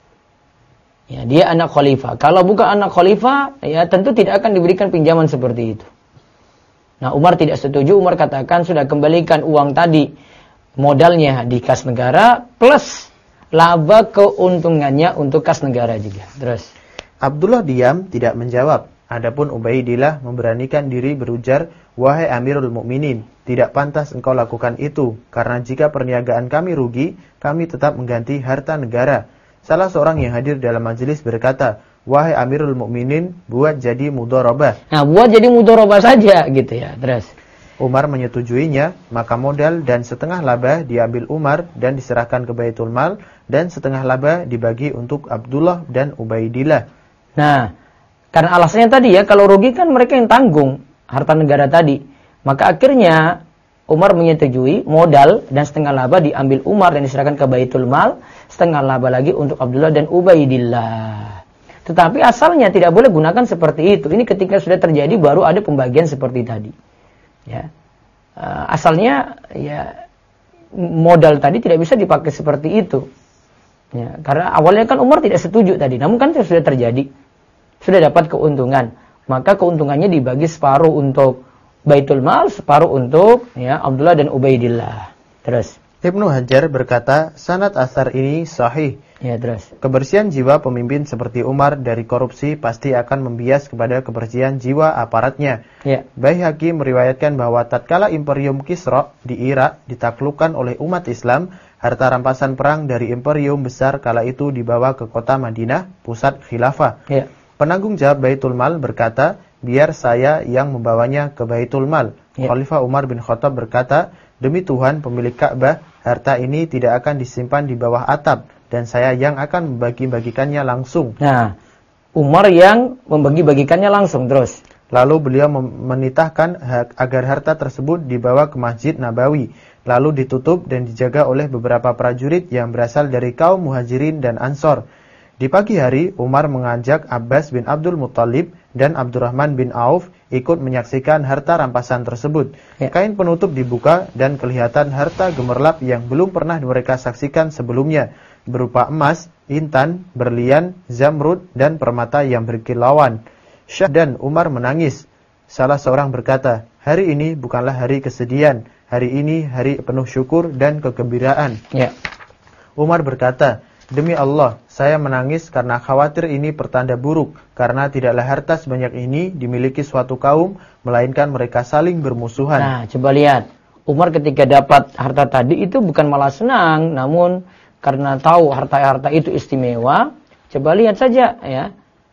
Ya, dia anak khalifah. Kalau bukan anak khalifah, ya tentu tidak akan diberikan pinjaman seperti itu. Nah, Umar tidak setuju. Umar katakan sudah kembalikan uang tadi modalnya di kas negara plus laba keuntungannya untuk kas negara juga. Terus Abdullah diam tidak menjawab. Adapun Ubaidillah memberanikan diri berujar, wahai Amirul Mukminin, tidak pantas engkau lakukan itu, karena jika perniagaan kami rugi, kami tetap mengganti harta negara. Salah seorang yang hadir dalam majelis berkata, wahai Amirul Mukminin, buat jadi mudharabah. Nah, buat jadi mudharabah saja gitu ya. Terus Umar menyetujuinya, maka modal dan setengah laba diambil Umar dan diserahkan ke Baitul Mal, dan setengah laba dibagi untuk Abdullah dan Ubaidillah. Nah, karena alasannya tadi ya, kalau rugi kan mereka yang tanggung harta negara tadi. Maka akhirnya Umar menyetujui modal dan setengah laba diambil Umar dan diserahkan ke Baitul Mal, setengah laba lagi untuk Abdullah dan Ubaidillah. Tetapi asalnya tidak boleh gunakan seperti itu. Ini ketika sudah terjadi baru ada pembagian seperti tadi. Ya, asalnya ya modal tadi tidak bisa dipakai seperti itu. Ya, karena awalnya kan Umar tidak setuju tadi, namun kan sudah terjadi, sudah dapat keuntungan, maka keuntungannya dibagi separuh untuk Baitul Mal, separuh untuk ya Abdullah dan Ubaidillah. Terus Ibnu Hajar berkata, sanad asar ini sahih. Ya, terus Kebersihan jiwa pemimpin seperti Umar dari korupsi pasti akan membias kepada kebersihan jiwa aparatnya. ya. Baihaqi meriwayatkan bahwa tatkala Imperium Kisra di Irak ditaklukkan oleh umat Islam, harta rampasan perang dari imperium besar kala itu dibawa ke kota Madinah, pusat khilafah. Ya. Penanggung jawab Baitul Mal berkata, biar saya yang membawanya ke Baitul Mal. Ya. Khalifah Umar bin Khattab berkata, demi Tuhan pemilik Ka'bah, harta ini tidak akan disimpan di bawah atap, dan saya yang akan membagi-bagikannya langsung. Nah, Umar yang membagi-bagikannya langsung. Terus Lalu beliau menitahkan agar harta tersebut dibawa ke Masjid Nabawi, lalu ditutup dan dijaga oleh beberapa prajurit yang berasal dari kaum Muhajirin dan Ansor. Di pagi hari, Umar mengajak Abbas bin Abdul Muttalib dan Abdurrahman bin Auf ikut menyaksikan harta rampasan tersebut. Ya. Kain penutup dibuka dan kelihatan harta gemerlap yang belum pernah mereka saksikan sebelumnya, berupa emas, intan, berlian, zamrud, dan permata yang berkilauan. Syah dan Umar menangis. Salah seorang berkata, hari ini bukanlah hari kesedihan, hari ini hari penuh syukur dan kegembiraan. ya. Umar berkata, demi Allah, saya menangis karena khawatir ini pertanda buruk, karena tidaklah harta sebanyak ini dimiliki suatu kaum, melainkan mereka saling bermusuhan. Nah, coba lihat. Umar ketika dapat harta tadi itu bukan malah senang, namun karena tahu harta-harta itu istimewa, coba lihat saja ya.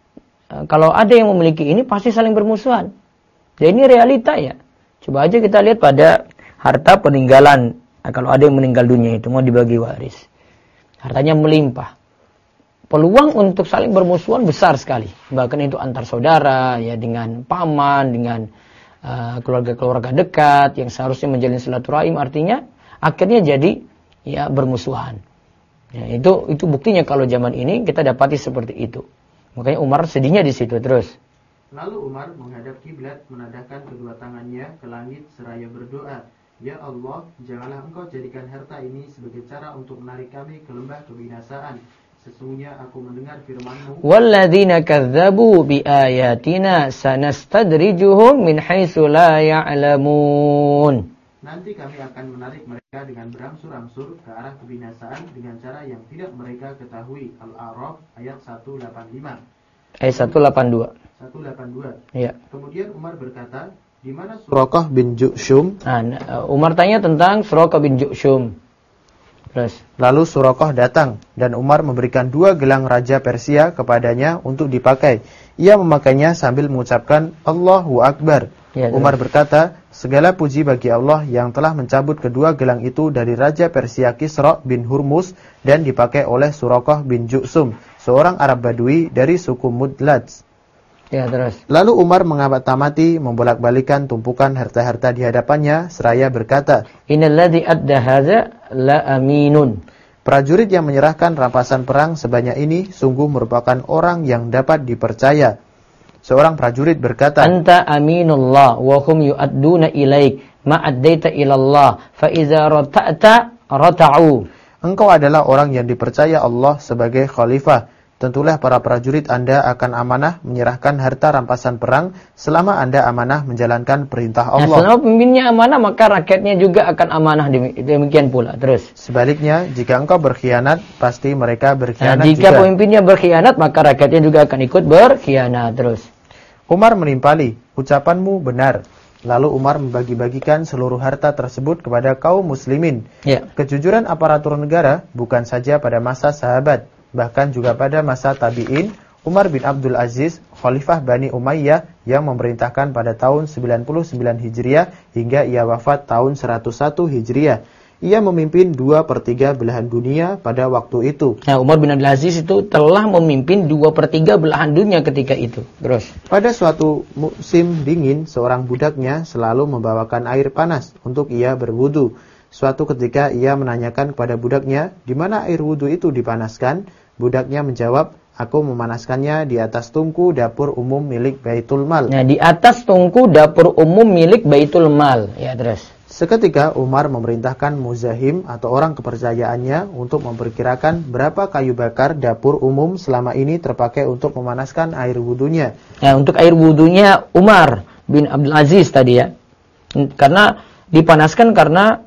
Kalau ada yang memiliki ini pasti saling bermusuhan. Dan ini realita ya. Coba aja kita lihat pada harta peninggalan. Nah, kalau ada yang meninggal dunia itu mau dibagi waris, hartanya melimpah. Peluang untuk saling bermusuhan besar sekali. Bahkan itu antar saudara, ya dengan paman, dengan keluarga-keluarga dekat yang seharusnya menjalin silaturahim, artinya akhirnya jadi ya bermusuhan. Ya, itu buktinya kalau zaman ini kita dapati seperti itu. Makanya Umar sedihnya di situ. Terus Lalu Umar menghadap kiblat, menadahkan kedua tangannya ke langit seraya berdoa, ya Allah, janganlah engkau jadikan harta ini sebagai cara untuk menarik kami ke lembah kebinasaan. Sesungguhnya aku mendengar firman-Mu, walladzina kadzdzabu biayatina sanastadrijuhum min haitsu la ya'lamun. Nanti kami akan menarik mereka dengan berangsur-angsur ke arah kebinasaan dengan cara yang tidak mereka ketahui. Al-A'raf ayat 185. Ayat 182. 182. Iya. Kemudian Umar berkata, di mana Suraqah bin Ju'shum? Umar tanya tentang Suraqah bin Ju'shum. Terus. Lalu Suraqah datang dan Umar memberikan 2 gelang raja Persia kepadanya untuk dipakai. Ia memakainya sambil mengucapkan Allahu Akbar. Ya, Umar berkata, segala puji bagi Allah yang telah mencabut kedua gelang itu dari Raja Persia Kisra bin Hurmuz dan dipakai oleh Suraqah bin Ju'shum, seorang Arab Badui dari suku Mudlaj. Ya, terus. Lalu Umar mengamati membolak-balikan tumpukan harta-harta di hadapannya seraya berkata, Innalladzi adda hadza la aminun. prajurit yang menyerahkan rampasan perang sebanyak ini sungguh merupakan orang yang dapat dipercaya. Seorang prajurit berkata, Anta aminullah wa hum yu'adduna ilaik ma addaita ilallah fa iza rata'ta rata'u. engkau adalah orang yang dipercaya Allah sebagai khalifah. Tentulah para prajurit Anda akan amanah menyerahkan harta rampasan perang selama Anda amanah menjalankan perintah Allah. Nah, selama pemimpinnya amanah maka rakyatnya juga akan amanah, demikian pula. Terus. Sebaliknya, jika engkau berkhianat, pasti mereka berkhianat jika juga. pemimpinnya berkhianat maka rakyatnya juga akan ikut berkhianat. Terus. Umar menimpali, ucapanmu benar. Lalu Umar membagi-bagikan seluruh harta tersebut kepada kaum muslimin. Ya. Kejujuran aparatur negara bukan saja pada masa sahabat, bahkan juga pada masa tabi'in. Umar bin Abdul Aziz, Khalifah Bani Umayyah yang memerintahkan pada tahun 99 Hijriah hingga ia wafat tahun 101 Hijriah. Ia memimpin 2/3 belahan dunia pada waktu itu. Nah, Umar bin Abdul Aziz itu telah memimpin 2/3 belahan dunia ketika itu. Terus. Pada suatu musim dingin, seorang budaknya selalu membawakan air panas untuk ia berwudu. Suatu ketika ia menanyakan kepada budaknya, di mana air wudu itu dipanaskan? Budaknya menjawab, aku memanaskannya di atas tungku dapur umum milik Baitul Mal. Nah, di atas tungku dapur umum milik Baitul Mal. Ya, terus. Seketika Umar memerintahkan Muzahim atau orang kepercayaannya untuk memperkirakan berapa kayu bakar dapur umum selama ini terpakai untuk memanaskan air wudunya. Nah, untuk air wudunya Umar bin Abdul Aziz tadi ya. Karena dipanaskan karena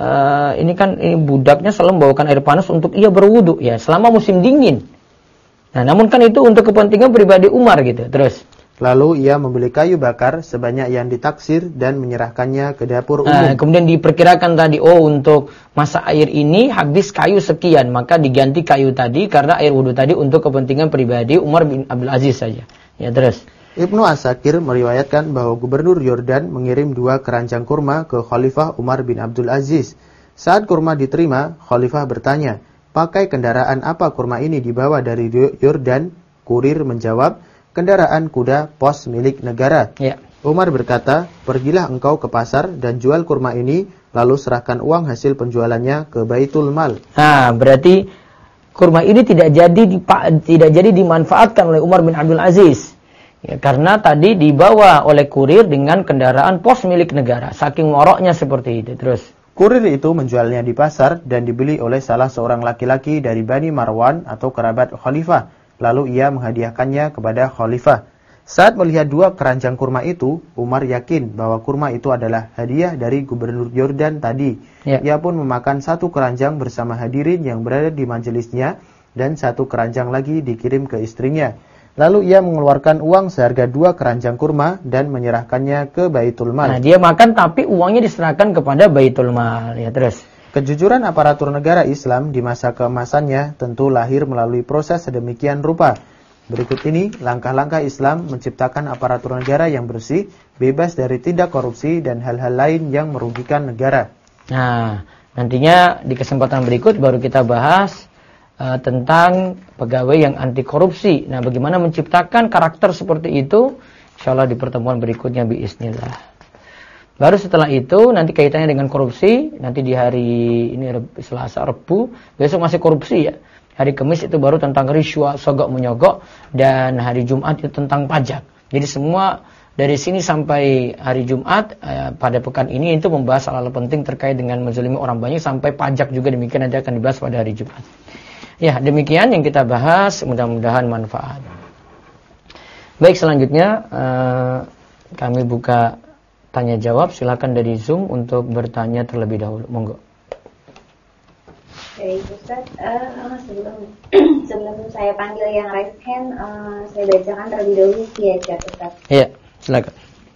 ini budaknya selalu membawakan air panas untuk ia berwudu ya selama musim dingin. Nah, namun kan itu untuk kepentingan pribadi Umar gitu. Terus. Lalu ia membeli kayu bakar sebanyak yang ditaksir dan menyerahkannya ke dapur umum. Kemudian diperkirakan tadi, untuk masa air ini habis kayu sekian, maka diganti kayu tadi karena air wudu tadi untuk kepentingan pribadi Umar bin Abdul Aziz saja. Ya, terus. Ibnu Asakir meriwayatkan bahwa Gubernur Yordan mengirim 2 keranjang kurma ke Khalifah Umar bin Abdul Aziz. Saat kurma diterima, Khalifah bertanya, pakai kendaraan apa kurma ini dibawa dari Yordan? Kurir menjawab, kendaraan kuda pos milik negara. Ya. Umar berkata, pergilah engkau ke pasar dan jual kurma ini, lalu serahkan uang hasil penjualannya ke Baitul Mal. Berarti kurma ini tidak jadi dimanfaatkan oleh Umar bin Abdul Aziz. Ya, karena tadi dibawa oleh kurir dengan kendaraan pos milik negara. Saking ngoroknya seperti itu. Terus. Kurir itu menjualnya di pasar dan dibeli oleh salah seorang laki-laki dari Bani Marwan atau kerabat Khalifah. Lalu ia menghadiahkannya kepada Khalifah. Saat melihat 2 keranjang kurma itu, Umar yakin bahwa kurma itu adalah hadiah dari Gubernur Yordan tadi. Ya. Ia pun memakan 1 keranjang bersama hadirin yang berada di majelisnya dan 1 keranjang lagi dikirim ke istrinya. Lalu ia mengeluarkan uang seharga 2 keranjang kurma dan menyerahkannya ke Baitul Mal. Nah, dia makan tapi uangnya diserahkan kepada Baitul Mal. Ya, terus. Kejujuran aparatur negara Islam di masa keemasannya tentu lahir melalui proses sedemikian rupa. Berikut ini langkah-langkah Islam menciptakan aparatur negara yang bersih, bebas dari tindak korupsi dan hal-hal lain yang merugikan negara. Nah, nantinya di kesempatan berikut baru kita bahas tentang pegawai yang anti korupsi. Nah, bagaimana menciptakan karakter seperti itu? Insyaallah di pertemuan berikutnya biiznillah. Baru setelah itu nanti kaitannya dengan korupsi, nanti di hari ini Selasa, Rabu, besok masih korupsi ya. Hari Kamis itu baru tentang riswa, sogok menyogok, dan hari Jumat itu tentang pajak. Jadi semua dari sini sampai hari Jumat pada pekan ini itu membahas hal-hal penting terkait dengan menzalimi orang banyak, sampai pajak juga demikian nanti akan dibahas pada hari Jumat. Ya, demikian yang kita bahas, mudah-mudahan manfaat. Baik, selanjutnya kami buka tanya jawab, silakan dari Zoom untuk bertanya terlebih dahulu. Monggo. Baik Ustaz, sebelum saya panggil yang raise hand, saya bacakan terlebih dahulu via chat Ustaz. Iya, silakan.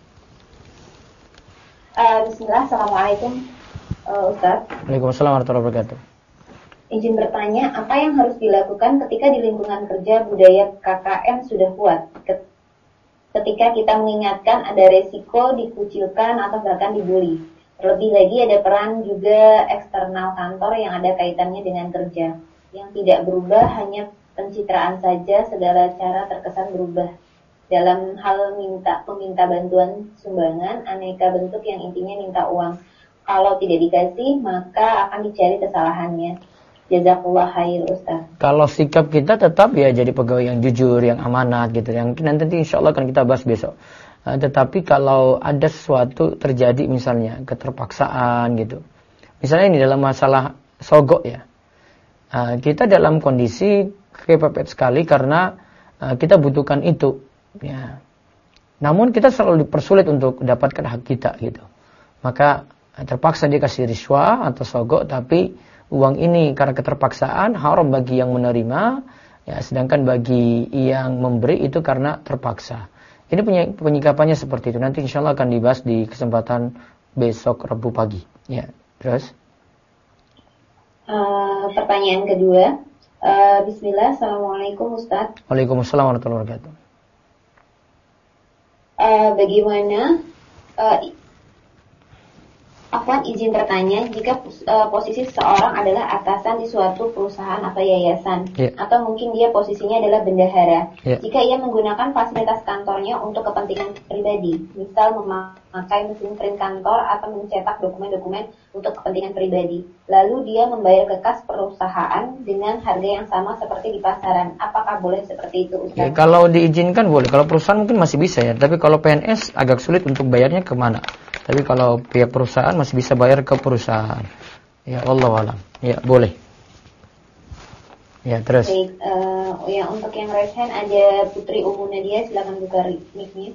Bismillah, Assalamualaikum Ustaz. Waalaikumsalam warahmatullahi wabarakatuh. Izin bertanya, apa yang harus dilakukan ketika di lingkungan kerja budaya KKN sudah kuat? Ketika kita mengingatkan ada resiko dikucilkan atau bahkan dibully. Terlebih lagi ada peran juga eksternal kantor yang ada kaitannya dengan kerja. Yang tidak berubah hanya pencitraan saja, segala cara terkesan berubah. Dalam hal meminta bantuan sumbangan, aneka bentuk yang intinya minta uang. Kalau tidak dikasih, maka akan dicari kesalahannya. Jazakallah khair Ustaz. Kalau sikap kita tetap ya jadi pegawai yang jujur, yang amanat gitu. Yang nanti insya Allah akan kita bahas besok. Tetapi kalau ada sesuatu terjadi misalnya keterpaksaan gitu. Misalnya ini dalam masalah sogok ya. Kita dalam kondisi kepepet sekali karena kita butuhkan itu. Ya. Namun kita selalu dipersulit untuk mendapatkan hak kita gitu. Maka terpaksa dia kasih riswah atau sogok, tapi uang ini karena keterpaksaan haram bagi yang menerima, ya, sedangkan bagi yang memberi itu karena terpaksa. Ini penyikapannya seperti itu. Nanti insya Allah akan dibahas di kesempatan besok Rabu pagi. Ya, terus? Pertanyaan kedua. Bismillah, Assalamualaikum Ustaz. Waalaikumsalam warahmatullahi wabarakatuh. Bagaimana Afwan izin bertanya, jika posisi seseorang adalah atasan di suatu perusahaan atau yayasan, atau mungkin dia posisinya adalah bendahara, jika ia menggunakan fasilitas kantornya untuk kepentingan pribadi, misal memakai mesin print kantor atau mencetak dokumen-dokumen untuk kepentingan pribadi, lalu dia membayar ke kas perusahaan dengan harga yang sama seperti di pasaran, apakah boleh seperti itu Ustaz? Kalau diizinkan boleh, kalau perusahaan mungkin masih bisa ya, tapi kalau PNS agak sulit untuk bayarnya kemana? Tapi kalau pihak perusahaan masih bisa bayar ke perusahaan. Ya Allah alam. Ya boleh. Ya terus. Baik, ya untuk yang raise hand ada Putri Umu Nadia, silakan buka mic-nya.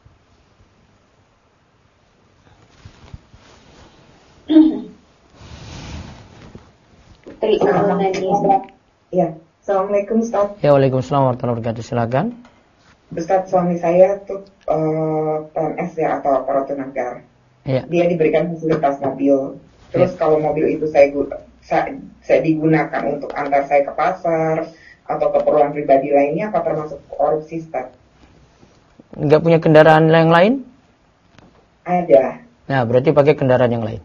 Putri Umu Nadia. Ya, Assalamualaikum Ustaz. Ya waalaikumsalam warahmatullahi wabarakatuh. Silakan. Ustaz, suami saya tuh PNS ya atau aparatur negara. Ya. Dia diberikan fasilitas mobil. Terus kalau mobil itu saya digunakan untuk antar saya ke pasar atau keperluan pribadi lainnya, apa termasuk korupsi, Ustaz? Enggak punya kendaraan yang lain? Ada. Nah, berarti pakai kendaraan yang lain.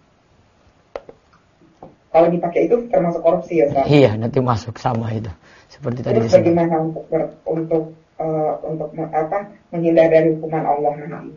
Kalau dipakai itu termasuk korupsi ya, Ustaz? Iya, nanti masuk sama itu. Seperti tadi disebut. Bagaimana untuk menghindar dari hukuman Allah nanti?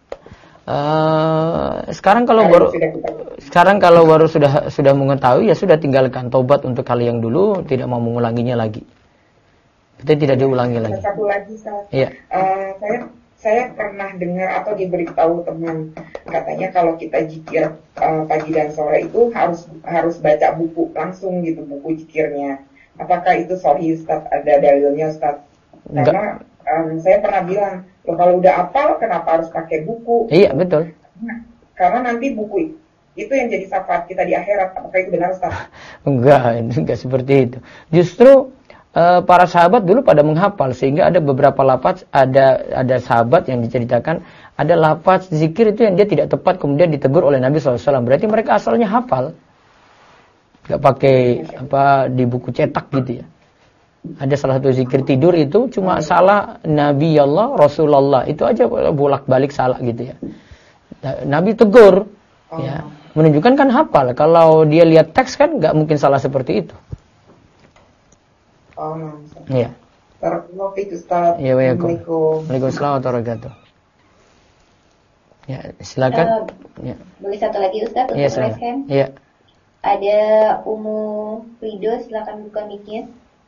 Sekarang kalau baru sudah mengetahui ya sudah tinggalkan, tobat untuk hal yang dulu, tidak mau mengulanginya lagi. Itu tidak diulangi lagi. Satu lagi, Ustaz. Iya. Saya pernah dengar atau diberitahu teman, katanya kalau kita zikir pagi dan sore itu harus baca buku langsung gitu, buku zikirnya. Apakah itu sahih, Ustaz? Ada dalilnya, Ustaz? Karena saya pernah bilang, loh kalau udah hafal kenapa harus pakai buku? Iya, betul. Nah, karena nanti buku itu yang jadi syafaat kita di akhirat. Apakah itu benar, Ustaz? Enggak seperti itu. Justru para sahabat dulu pada menghafal, sehingga ada beberapa lafaz, ada sahabat yang diceritakan ada lafaz zikir itu yang dia tidak tepat kemudian ditegur oleh Nabi SAW. Berarti mereka asalnya hafal, nggak pakai di buku cetak gitu ya. Ada salah satu zikir tidur itu cuma salah Nabi Allah Rasulullah, itu aja bolak-balik salah gitu ya. Nabi tegur, ya, menunjukkan kan hafal. Kalau dia lihat teks kan nggak mungkin salah seperti itu. Iya. Ya, Waalaikumsalam warahmatullahi wabarakatuh. Ya, silakan. Ya. Boleh satu lagi Ustaz untuk raise hand? Iya. Ada Umu Rido, silakan buka mic-nya.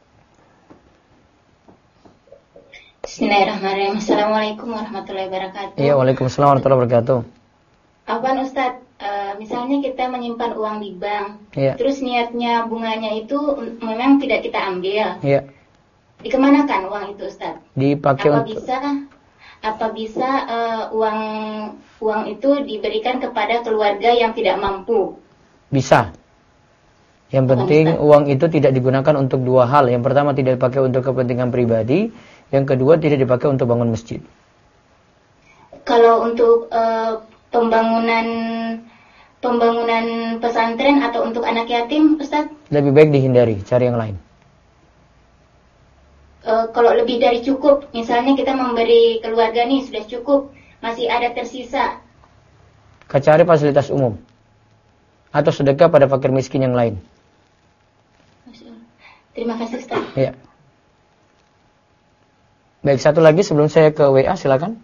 Bismillahirrahmanirrahim. Assalamualaikum warahmatullahi wabarakatuh. Iya, waalaikumsalam warahmatullahi wabarakatuh. Afwan Ustaz, misalnya kita menyimpan uang di bank, terus niatnya bunganya itu memang tidak kita ambil. Iya. Dikemanakan uang itu, Ustaz? Dipakai apa bisa apa bisa uang itu diberikan kepada keluarga yang tidak mampu? Bisa. Yang penting uang itu tidak digunakan untuk dua hal. Yang pertama tidak dipakai untuk kepentingan pribadi, yang kedua tidak dipakai untuk bangun masjid. Kalau untuk pembangunan pesantren atau untuk anak yatim, Ustaz? Lebih baik dihindari, cari yang lain. Kalau lebih dari cukup, misalnya kita memberi keluarga nih sudah cukup, masih ada tersisa. Cari fasilitas umum atau sedekah pada fakir miskin yang lain. Terima kasih, Ustaz. Ya. Baik, satu lagi sebelum saya ke WA, silakan.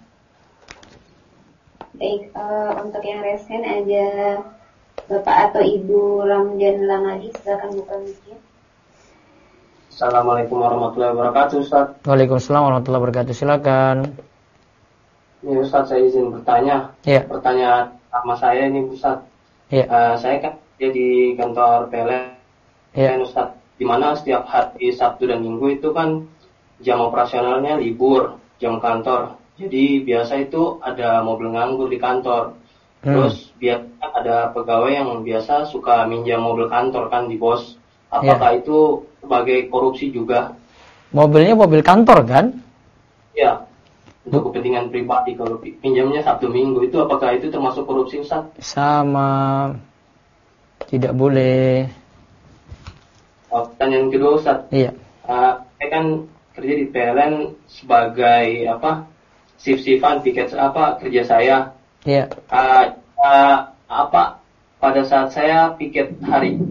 Baik, untuk yang resen ada Bapak atau Ibu Ramdan Lamadi, silakan buka mic-nya. Assalamualaikum warahmatullahi wabarakatuh, Ustaz. Waalaikumsalam warahmatullahi wabarakatuh, silakan. Ini Ustaz, saya izin bertanya. Ya. Pertanyaan sama saya ini, Ustaz. Ya. Saya kan di kantor PLN, Ya. Ustaz, di mana setiap hari Sabtu dan Minggu itu kan jam operasionalnya libur, jam kantor. Jadi biasa itu ada mobil nganggur di kantor. Terus biasa ada pegawai yang biasa suka minjam mobil kantor kan di bos. Apakah itu sebagai korupsi juga? Mobilnya mobil kantor kan? Ya. Untuk kepentingan pribadi, kalau pinjamnya Sabtu Minggu itu apakah itu termasuk korupsi, Ustaz? Sama. Tidak boleh. Pertanyaan kedua, Ustaz. Iya. Saya kan kerja di PLN sebagai shift-shiftan piket kerja saya. Iya. Pada saat saya piket hari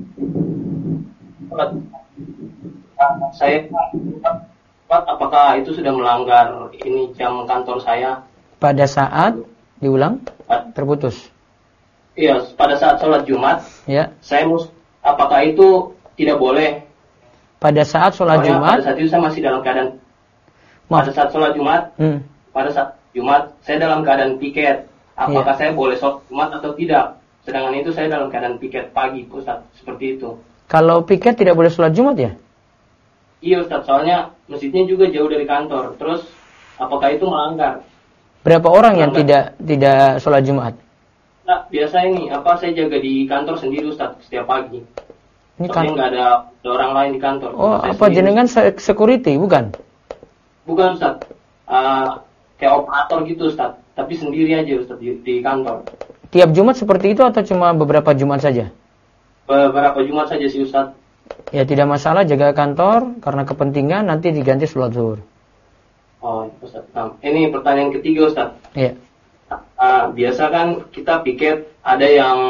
saya apakah itu sudah melanggar ini jam kantor saya? Pada saat diulang terputus. Iya, pada saat sholat Jumat. Ya. Apakah itu tidak boleh? Pada saat sholat Jumat. Pada saat itu saya masih dalam keadaan. Pada saat sholat Jumat. Pada saat Jumat saya dalam keadaan piket. Apakah saya boleh sholat Jumat atau tidak? Sedangkan itu saya dalam keadaan piket pagi, Ustaz. Seperti itu. Kalau piket tidak boleh sholat Jumat ya? Iya, Ustaz. Soalnya masjidnya juga jauh dari kantor. Terus apakah itu melanggar? Berapa orang yang tidak sholat Jumat? Nah, biasa ini saya jaga di kantor sendiri, Ustaz, setiap pagi. Ini kan nggak ada orang lain di kantor. Oh, apa jenengan security bukan? Bukan, Ustaz. Kayak operator gitu, Ustaz. Tapi sendiri aja, Ustaz, di kantor. Tiap Jumat seperti itu atau cuma beberapa Jumat saja? Beberapa Jumat saja sih, Ustaz. Ya tidak masalah, jaga kantor karena kepentingan, nanti diganti sholat zuhur. Oh, Ustaz. Nah, ini pertanyaan ketiga, Ustaz. Iya. Biasa kan kita piket ada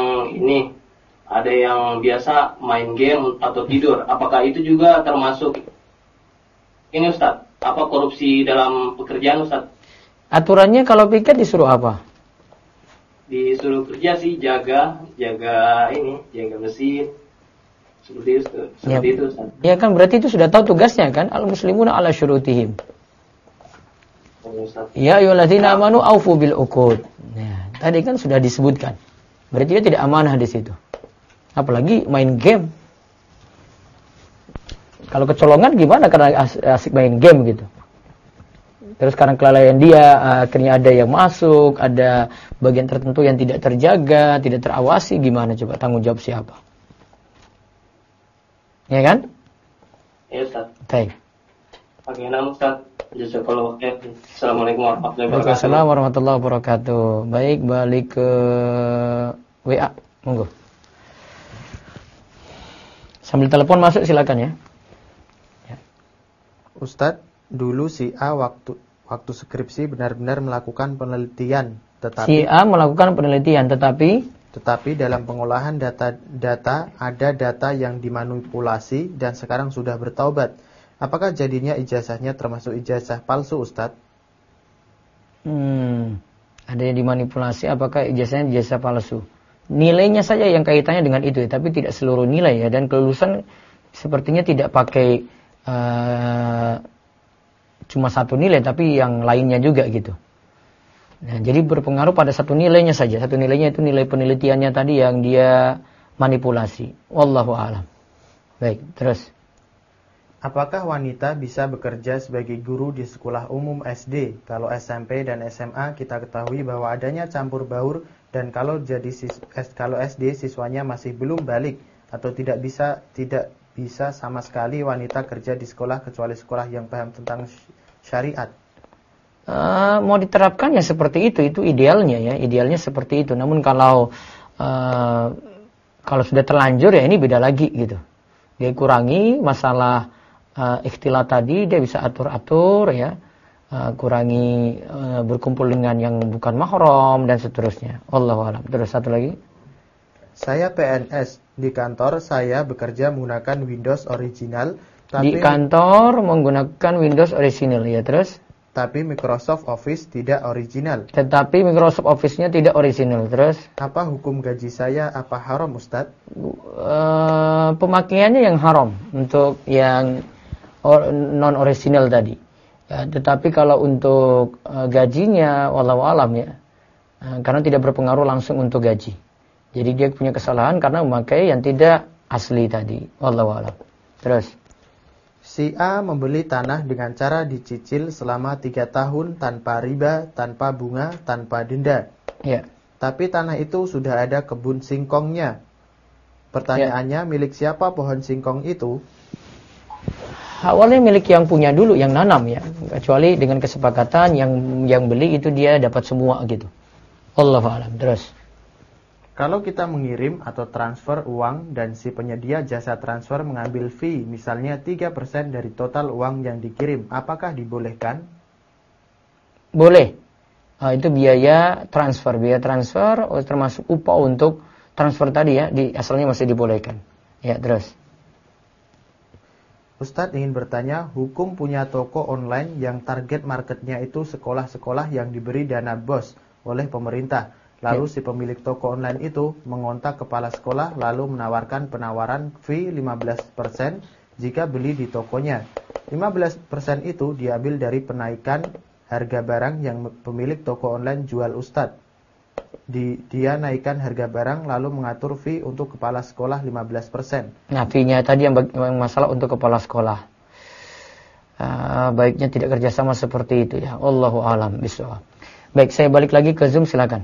yang biasa main game atau tidur. Apakah itu juga termasuk ini, Ustaz? Apa korupsi dalam pekerjaan, Ustaz? Aturannya kalau piket disuruh apa? Disuruh kerja sih, jaga mesin. Seperti itu, Ustaz. Ya kan berarti itu sudah tahu tugasnya kan? Al-muslimuna ala syurutihim. Ya ayyuhalladzina amanu aufu bil uqud. Ya, tadi kan sudah disebutkan. Berarti dia tidak amanah di situ. Apalagi main game. Kalau kecolongan gimana karena asik main game gitu. Terus karena kelalaian dia akhirnya ada yang masuk, ada bagian tertentu yang tidak terjaga, tidak terawasi, gimana coba tanggung jawab siapa? Ya kan? Ya, Ustaz. Baik. Bagaimana, Ustaz? Assalamualaikum warahmatullahi wabarakatuh. Waalaikumsalam warahmatullahi wabarakatuh. Baik, balik ke WA. Monggo. Sambil telepon masuk silakan ya. Ustadz, dulu si A waktu skripsi benar-benar melakukan penelitian, tetapi dalam pengolahan data ada data yang dimanipulasi dan sekarang sudah bertaubat. Apakah jadinya ijazahnya termasuk ijazah palsu, Ustadz? Ada yang dimanipulasi, apakah ijazahnya ijazah palsu? Nilainya saja yang kaitannya dengan itu, tapi tidak seluruh nilai ya. Dan kelulusan sepertinya tidak pakai cuma satu nilai, tapi yang lainnya juga gitu. Nah, jadi berpengaruh pada satu nilainya saja. Satu nilainya itu nilai penelitiannya tadi yang dia manipulasi. Wallahu a'lam. Baik, terus. Apakah wanita bisa bekerja sebagai guru di sekolah umum SD? Kalau SMP dan SMA kita ketahui bahwa adanya campur baur, dan kalau SD siswanya masih belum balik atau tidak bisa sama sekali wanita kerja di sekolah kecuali sekolah yang paham tentang syariat. Mau diterapkan ya seperti itu idealnya ya, idealnya seperti itu. Namun kalau sudah terlanjur ya ini beda lagi gitu. Dia kurangi masalah ikhtilat tadi, dia bisa atur-atur ya, kurangi berkumpul dengan yang bukan mahram dan seterusnya. Wallahu a'lam. Terus satu lagi. Saya PNS, di kantor saya bekerja menggunakan Windows original. Di kantor menggunakan Windows original ya, terus? Tapi Microsoft Office tidak original. Tetapi Microsoft Office-nya tidak original, terus? Apa hukum gaji saya? Apa haram, Ustadz? Pemakaiannya yang haram untuk yang non original tadi. Ya, tetapi kalau untuk gajinya, wallahu alam ya, karena tidak berpengaruh langsung untuk gaji. Jadi dia punya kesalahan karena memakai yang tidak asli tadi. Wallahu alam. Terus? Si A membeli tanah dengan cara dicicil selama 3 tahun tanpa riba, tanpa bunga, tanpa denda. Ya. Tapi tanah itu sudah ada kebun singkongnya. Pertanyaannya, milik siapa pohon singkong itu? Awalnya milik yang punya dulu, yang nanam ya. Kecuali dengan kesepakatan yang beli itu dia dapat semua gitu. Wallahu a'lam. Terus? Kalau kita mengirim atau transfer uang dan si penyedia jasa transfer mengambil fee, misalnya 3% dari total uang yang dikirim, apakah dibolehkan? Boleh. Itu biaya transfer termasuk upah untuk transfer tadi ya, asalnya masih dibolehkan. Ya, terus. Ustadz ingin bertanya, hukum punya toko online yang target marketnya itu sekolah-sekolah yang diberi dana BOS oleh pemerintah. Lalu si pemilik toko online itu mengontak kepala sekolah lalu menawarkan penawaran fee 15% jika beli di tokonya. 15% itu diambil dari penaikan harga barang yang pemilik toko online jual, Ustadz. Dia naikkan harga barang lalu mengatur fee untuk kepala sekolah 15%. Nah, fee-nya tadi yang masalah untuk kepala sekolah. Baiknya tidak kerjasama seperti itu ya. Allahu a'lam bishawab. Baik, saya balik lagi ke Zoom, silakan.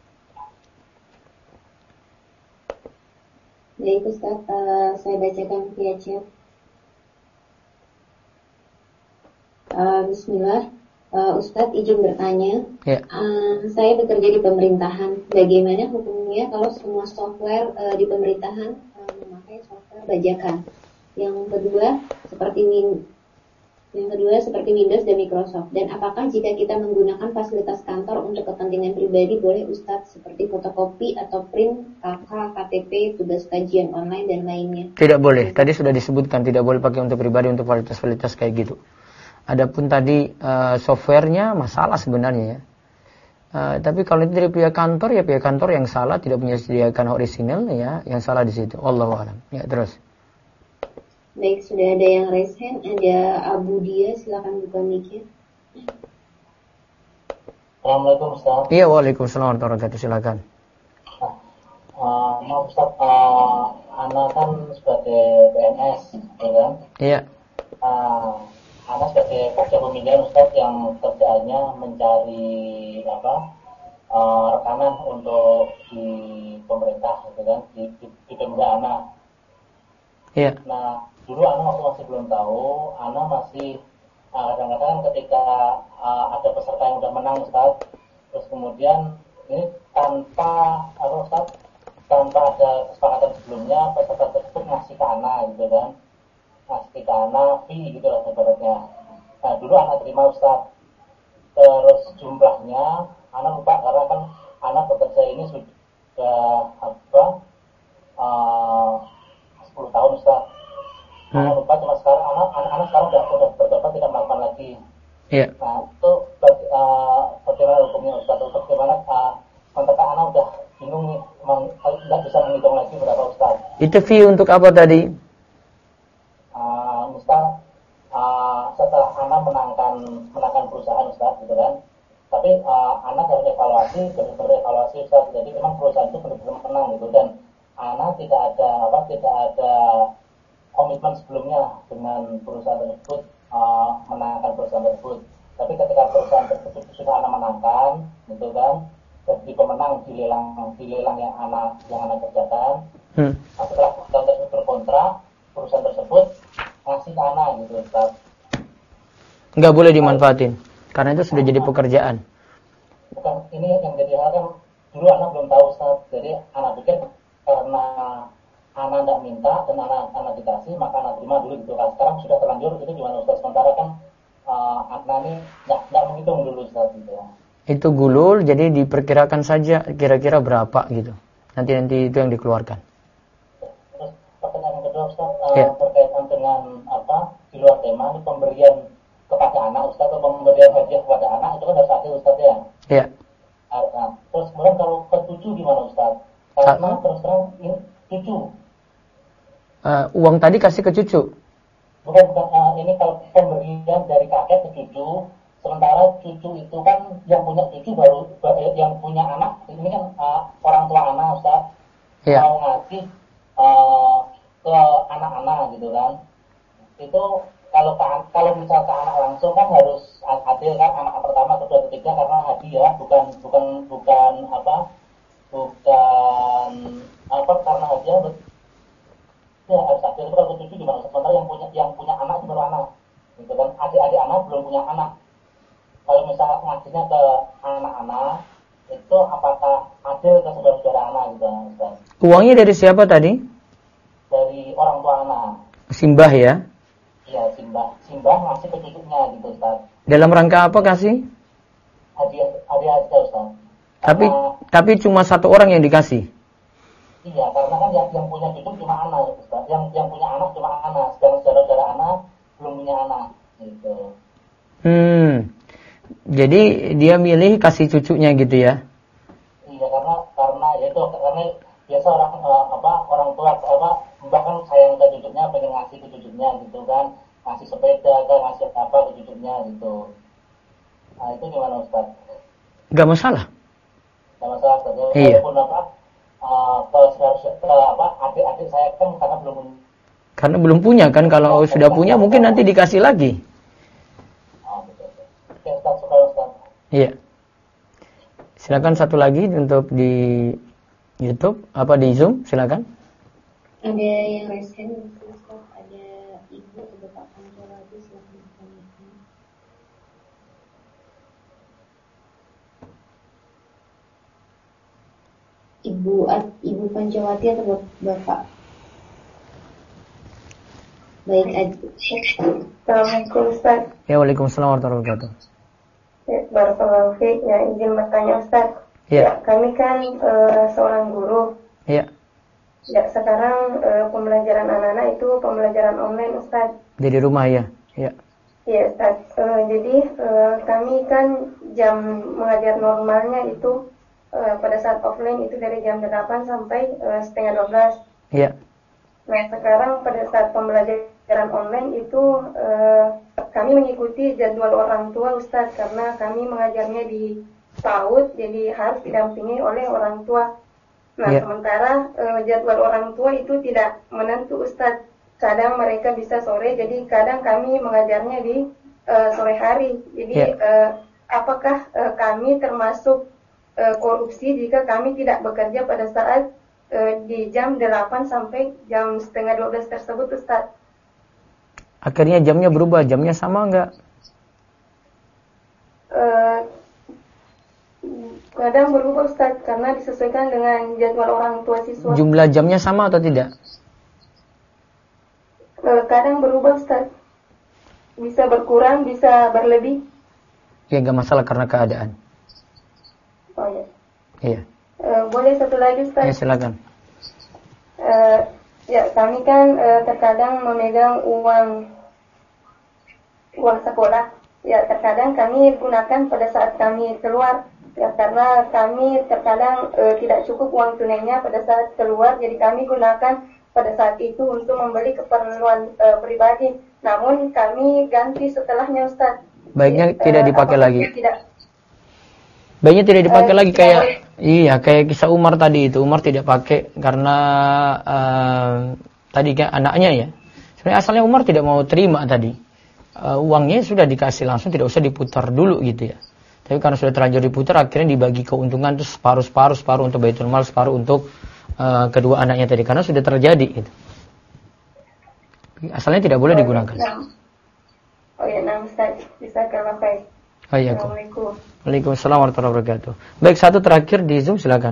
Baik Ustaz, saya bacakan via chat. Bismillah, Ustaz izin bertanya. Ya. Saya bekerja di pemerintahan. Bagaimana hukumnya kalau semua software di pemerintahan memakai software bajakan? Yang kedua seperti Windows dan Microsoft. Dan apakah jika kita menggunakan fasilitas kantor untuk kepentingan pribadi boleh Ustadz seperti fotokopi atau print KK, KTP, tugas kajian online dan lainnya? Tidak boleh. Tadi sudah disebutkan tidak boleh pakai untuk pribadi, untuk fasilitas kayak gitu. Adapun tadi softwarenya masalah sebenarnya ya. Tapi kalau itu dari pihak kantor ya pihak kantor yang salah, tidak menyediakan orisinal ya, yang salah di situ. Wallahu a'lam. Ya, terus. Baik, sudah ada yang raise hand, ada Abu Dia, silakan buka mic-nya. Assalamualaikum Ustaz. Iya, waalaikumsalam warahmatullahi wabarakatuh, silakan. Maaf Ustaz, Ana kan sebagai PNS, ya kan? Iya. Ana sebagai pekerja pemilihan Ustaz yang kerjaannya mencari rekanan untuk di pemerintah, gitu kan? Di Pemda Ana. Iya. Nah, dulu Ana waktu masih belum tahu, Ana masih kadang-kadang ketika ada peserta yang udah menang Ustaz, terus kemudian ini tanpa ada kesepakatan sebelumnya, peserta tersebut ngasih ke Ana gitu kan, ngasih ke Ana fee gitu lah sebenarnya. Nah dulu Ana terima Ustaz, terus jumlahnya Ana lupa karena kan Ana bekerja ini sudah 10 tahun Ustaz. Ana lupa, cuma sekarang anak sekarang udah bertobat tidak melakukan lagi. Iya. Nah itu bagaimana hukumnya Ustaz? Bagaimana kontrak Ana udah bingung nih, nggak bisa menghitung lagi berapa Ustaz. Itu fee untuk apa tadi? Misal setelah Ana menangkan perusahaan Ustaz gitu kan. Tapi Ana berevaluasi Ustaz. Jadi memang perusahaan itu benar-benar menang gitu, dan Ana tidak ada komitmen sebelumnya dengan perusahaan tersebut, menangkan perusahaan tersebut. Tapi ketika perusahaan tersebut sudah anak menangkan, gitu kan, jadi pemenang di lelang yang anak kerjakan. Setelah perusahaan tersebut berkontrak, perusahaan tersebut ngasih ke anak gitu, Ustaz. Nggak boleh dimanfaatin, karena itu sudah jadi pekerjaan. Bukan, ini yang jadi hal kan dulu anak belum tahu, Ustaz. Jadi anak pikir karena anak tidak minta dan anak dikasih, maka anak terima dulu gitu kan. Sekarang sudah terlanjur, itu gimana Ustaz? Sementara kan anak ini nggak menghitung dulu, Ustaz, gitu ya. Itu gulul, jadi diperkirakan saja kira-kira berapa gitu. Nanti itu yang dikeluarkan. Terus pertanyaan yang kedua, Ustaz, berkaitan dengan di luar tema ini pemberian kepada anak, Ustaz, atau pemberian hadiah kepada anak itu kan harus adil, Ustaz, ya. Iya. Nah, terus kemudian kalau ke cucu gimana, Ustaz? Karena terus terang ini cucu. Uang tadi kasih ke cucu. Bukan, ini kalau pemberian dari kakek ke cucu, sementara cucu itu kan yang punya cucu baru yang punya anak, ini kan orang tua anak, Ustaz, mau ngasih ke anak-anak gitu kan. Itu kalau misal ke anak langsung kan harus adil kan, anak pertama, kedua, ketiga, karena hadiah, bukan karena hadiah. Ya harus adil. Itu kalau cucu gimana? Sementara yang punya anak itu baru anak, gitu kan. Adik-adik anak belum punya anak. Kalau misalnya ngasihnya ke anak-anak, itu apakah adil ke saudara-saudara anak gitu, Ustaz? Uangnya dari siapa tadi? Dari orang tua anak. Simbah ya? Iya, simbah ngasih ke cucunya gitu, Ustaz. Dalam rangka apa kasih? Hadiah aja, Ustaz. Tapi cuma satu orang yang dikasih. Iya, karena kan yang punya cucu cuma anak, Ustaz. Yang punya anak cuma anak, sedangkan saudara-saudara anak belum punya anak, gitu. Jadi dia milih kasih cucunya gitu ya? Iya, karena biasa orang tua bahkan sayang ke cucunya, pengen ngasih ke cucunya gitu kan, ngasih sepeda kan, ngasih apa ke cucunya gitu. Nah itu gimana, Ustaz? Gak masalah. Gak masalah, Ustaz. Iya. Kalau adik-adik saya kan karena belum punya kan, kalau sudah punya mungkin nanti dikasih lagi. Oke, Ustaz. Iya. Silakan satu lagi untuk di YouTube, di Zoom, silakan. Ada yang resen, Ustaz. Ada Ibu atau Bapak Panjawati, silakan ditanyakan. Ibu Panjawati atau Bapak? Baik, Assalamualaikum, Ustaz. Ya, waalaikumsalam warahmatullahi wabarakatuh. Ya, barakallahu fiik. Ya, izin bertanya, Ustaz. Ya, kami kan seorang guru. Ya. Ya, sekarang pembelajaran anak-anak itu pembelajaran online, Ustaz. Dari rumah ya? Ya. Iya, Ustaz. Jadi kami kan jam mengajar normalnya itu pada saat offline itu dari jam 8 sampai setengah 12. Iya. Nah, sekarang pada saat pembelajaran online itu kami mengikuti jadwal orang tua, Ustaz, karena kami mengajarnya di PAUD, jadi harus didampingi oleh orang tua. Nah, sementara jadwal orang tua itu tidak menentu, Ustaz. Kadang mereka bisa sore, jadi kadang kami mengajarnya di sore hari. Jadi apakah kami termasuk korupsi jika kami tidak bekerja pada saat di jam 8 sampai jam setengah 12 tersebut, Ustaz? Akhirnya jamnya berubah, jamnya sama enggak? Kadang berubah, Ustaz, karena disesuaikan dengan jadwal orang tua siswa. Jumlah jamnya sama atau tidak? Kadang berubah, Ustaz. Bisa berkurang, bisa berlebih. Ya, enggak masalah karena keadaan. Oh ya. Iya. Boleh satu lagi, Ustaz? Ya, silakan. Ya, kami kan terkadang memegang uang sekolah. Ya, terkadang kami gunakan pada saat kami keluar. Ya, karena kami terkadang tidak cukup uang tunainya pada saat keluar, jadi kami gunakan pada saat itu untuk membeli keperluan pribadi. Namun kami ganti setelahnya, Ustaz. Baiknya tidak dipakai lagi. Baiknya tidak dipakai lagi kayak kisah Umar tadi itu. Umar tidak pakai karena tadi kan anaknya ya. Sebenarnya asalnya Umar tidak mau terima tadi. Uangnya sudah dikasih langsung, tidak usah diputar dulu gitu ya. Tapi karena sudah terlanjur diputar, akhirnya dibagi keuntungan itu separuh untuk Baitul Mal, separuh untuk kedua anaknya tadi, karena sudah terjadi gitu. Asalnya tidak boleh digunakan. Oh ya, nama Ustaz, bisa kalau baik. Assalamualaikum. Waalaikumsalam warahmatullahi wabarakatuh. Baik, satu terakhir di Zoom, silakan.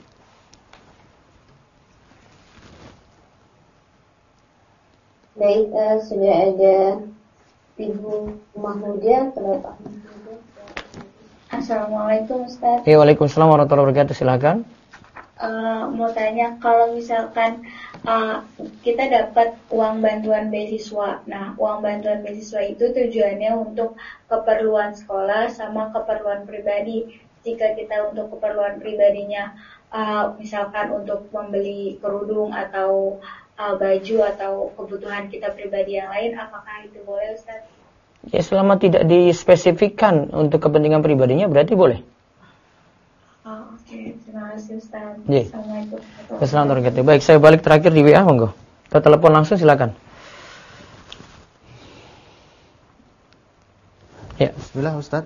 Baik, sudah ada Ibu Mahmudah, Pak Mahmudah. Assalamualaikum Ustaz. Waalaikumsalam warahmatullahi wabarakatuh, silakan. Mau tanya, kalau misalkan kita dapat uang bantuan beasiswa. Nah, uang bantuan beasiswa itu tujuannya untuk keperluan sekolah sama keperluan pribadi. Jika kita untuk keperluan pribadinya, misalkan untuk membeli kerudung atau baju atau kebutuhan kita pribadi yang lain, apakah itu boleh, Ustaz? Ya, selama tidak dispesifikkan untuk kepentingan pribadinya, berarti boleh. Oke, terima kasih Ustaz. Assalamualaikum. Assalamualaikum. Baik, saya balik terakhir di WA, monggo. Atau telepon langsung, silakan. Ya. Bismillah Ustaz.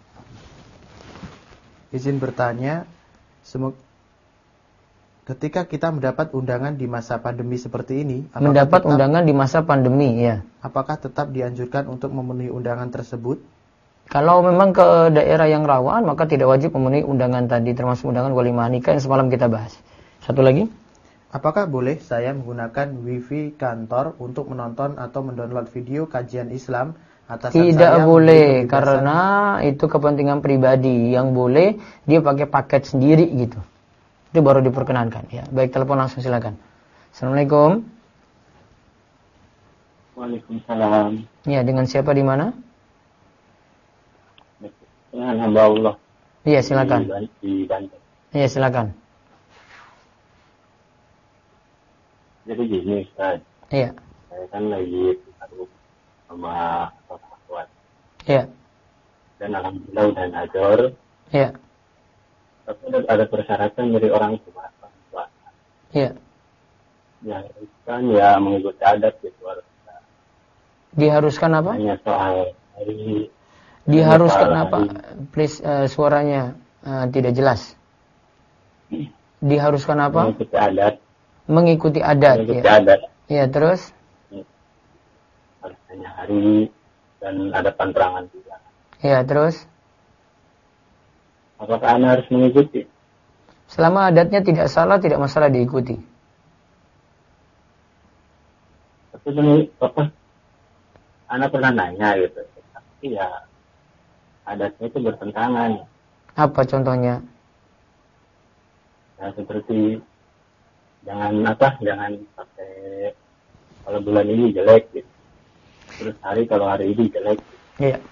Izin bertanya, ketika kita mendapat undangan di masa pandemi seperti ini, undangan di masa pandemi, ya. Apakah tetap dianjurkan untuk memenuhi undangan tersebut? Kalau memang ke daerah yang rawan, maka tidak wajib memenuhi undangan tadi, termasuk undangan walimah nikah yang semalam kita bahas. Satu lagi. Apakah boleh saya menggunakan wifi kantor untuk menonton atau mendownload video kajian Islam atas saya? Tidak boleh, karena itu kepentingan pribadi. Yang boleh dia pakai paket sendiri gitu. Itu baru diperkenankan. Ya, baik, telepon langsung silakan. Assalamualaikum. Waalaikumsalam. Ya, dengan siapa di mana? Dengan hamba Allah. Iya, silakan. Di Banten. Iya, silakan. Jadi gini, Ustaz. Iya. Saya kan lagi taruh sama kawan. Iya. Dan alhamdulillah udah najor. Iya. Tapi ada persyaratan dari orang tua. Iya. Yang kan ya mengikuti adat gitu harus. Diharuskan apa? Hanya soal hari. Diharuskan apa? Please, suaranya tidak jelas. Diharuskan apa? Mengikuti adat. Mengikuti adat. Mengikuti ya. adat. Ya, terus? Harusnya hari dan ada penerangan juga. Ya, terus? Apakah Anda harus mengikuti? Selama adatnya tidak salah, tidak masalah diikuti. Tapi ini apa? Anda pernah nanya gitu. Tapi ya adatnya itu bertentangan. Apa contohnya? Ya seperti jangan pakai kalau bulan ini jelek gitu. Terus hari kalau hari ini jelek. Iya.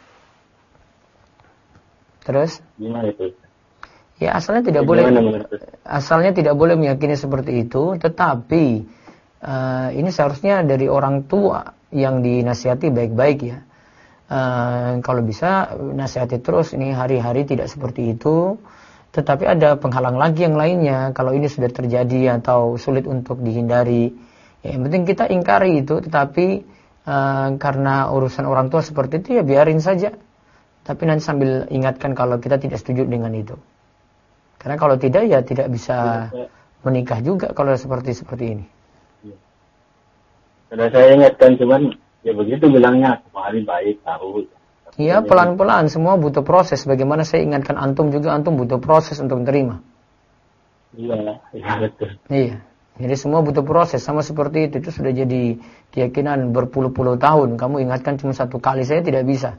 Terus? Gimana itu? Ya, asalnya tidak boleh. Asalnya tidak boleh meyakini seperti itu, tetapi ini seharusnya dari orang tua yang dinasihati baik-baik ya. Kalau bisa nasihati terus, ini hari-hari tidak seperti itu. Tetapi ada penghalang lagi yang lainnya. Kalau ini sudah terjadi atau sulit untuk dihindari, ya, yang penting kita ingkari itu. Tetapi karena urusan orang tua seperti itu, ya biarin saja. Tapi nanti sambil ingatkan kalau kita tidak setuju dengan itu. Karena kalau tidak, ya tidak bisa menikah juga kalau seperti ini. Sudah saya ingatkan, cuman ya begitu bilangnya, hari baik tahu. Iya, pelan-pelan, semua butuh proses. Bagaimana saya ingatkan antum juga, antum butuh proses untuk menerima. Iya, betul. Iya, jadi semua butuh proses, sama seperti itu. Itu sudah jadi keyakinan berpuluh-puluh tahun. Kamu ingatkan cuma satu kali, saya tidak bisa.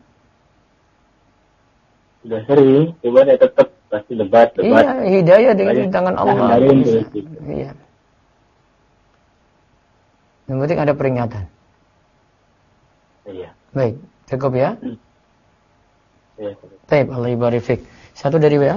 Sudah sering, coba dia tetap pasti debat. Iya, hidayah dengan tangan Allah. Iya. Yang penting ada peringatan. Iya. Baik, cukup ya. Iya. Baik, Allah ibarik fik. Satu dari WA.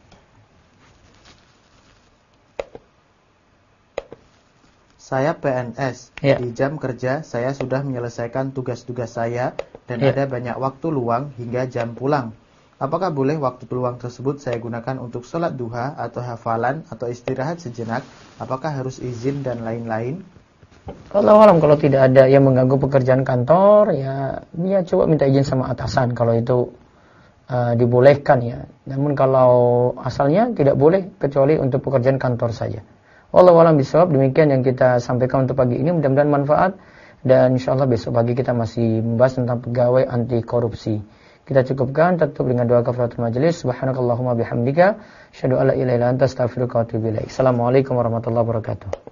Saya PNS. Ya. Di jam kerja saya sudah menyelesaikan tugas-tugas saya dan ada banyak waktu luang hingga jam pulang. Apakah boleh waktu peluang tersebut saya gunakan untuk sholat duha atau hafalan atau istirahat sejenak? Apakah harus izin dan lain-lain? Wallahu alam, kalau tidak ada yang mengganggu pekerjaan kantor, ya coba minta izin sama atasan kalau itu dibolehkan ya. Namun kalau asalnya tidak boleh kecuali untuk pekerjaan kantor saja. Wallahu alam bisawab. Demikian yang kita sampaikan untuk pagi ini, mudah-mudahan manfaat, dan insyaallah besok pagi kita masih membahas tentang pegawai anti korupsi. Kita cukupkan, tutup dengan doa kafaratul majelis. Subhanakallahumma bihamdika, asyhadu an la ilaha illa anta, astaghfiruka wa atubu ilaik. Assalamualaikum warahmatullahi wabarakatuh.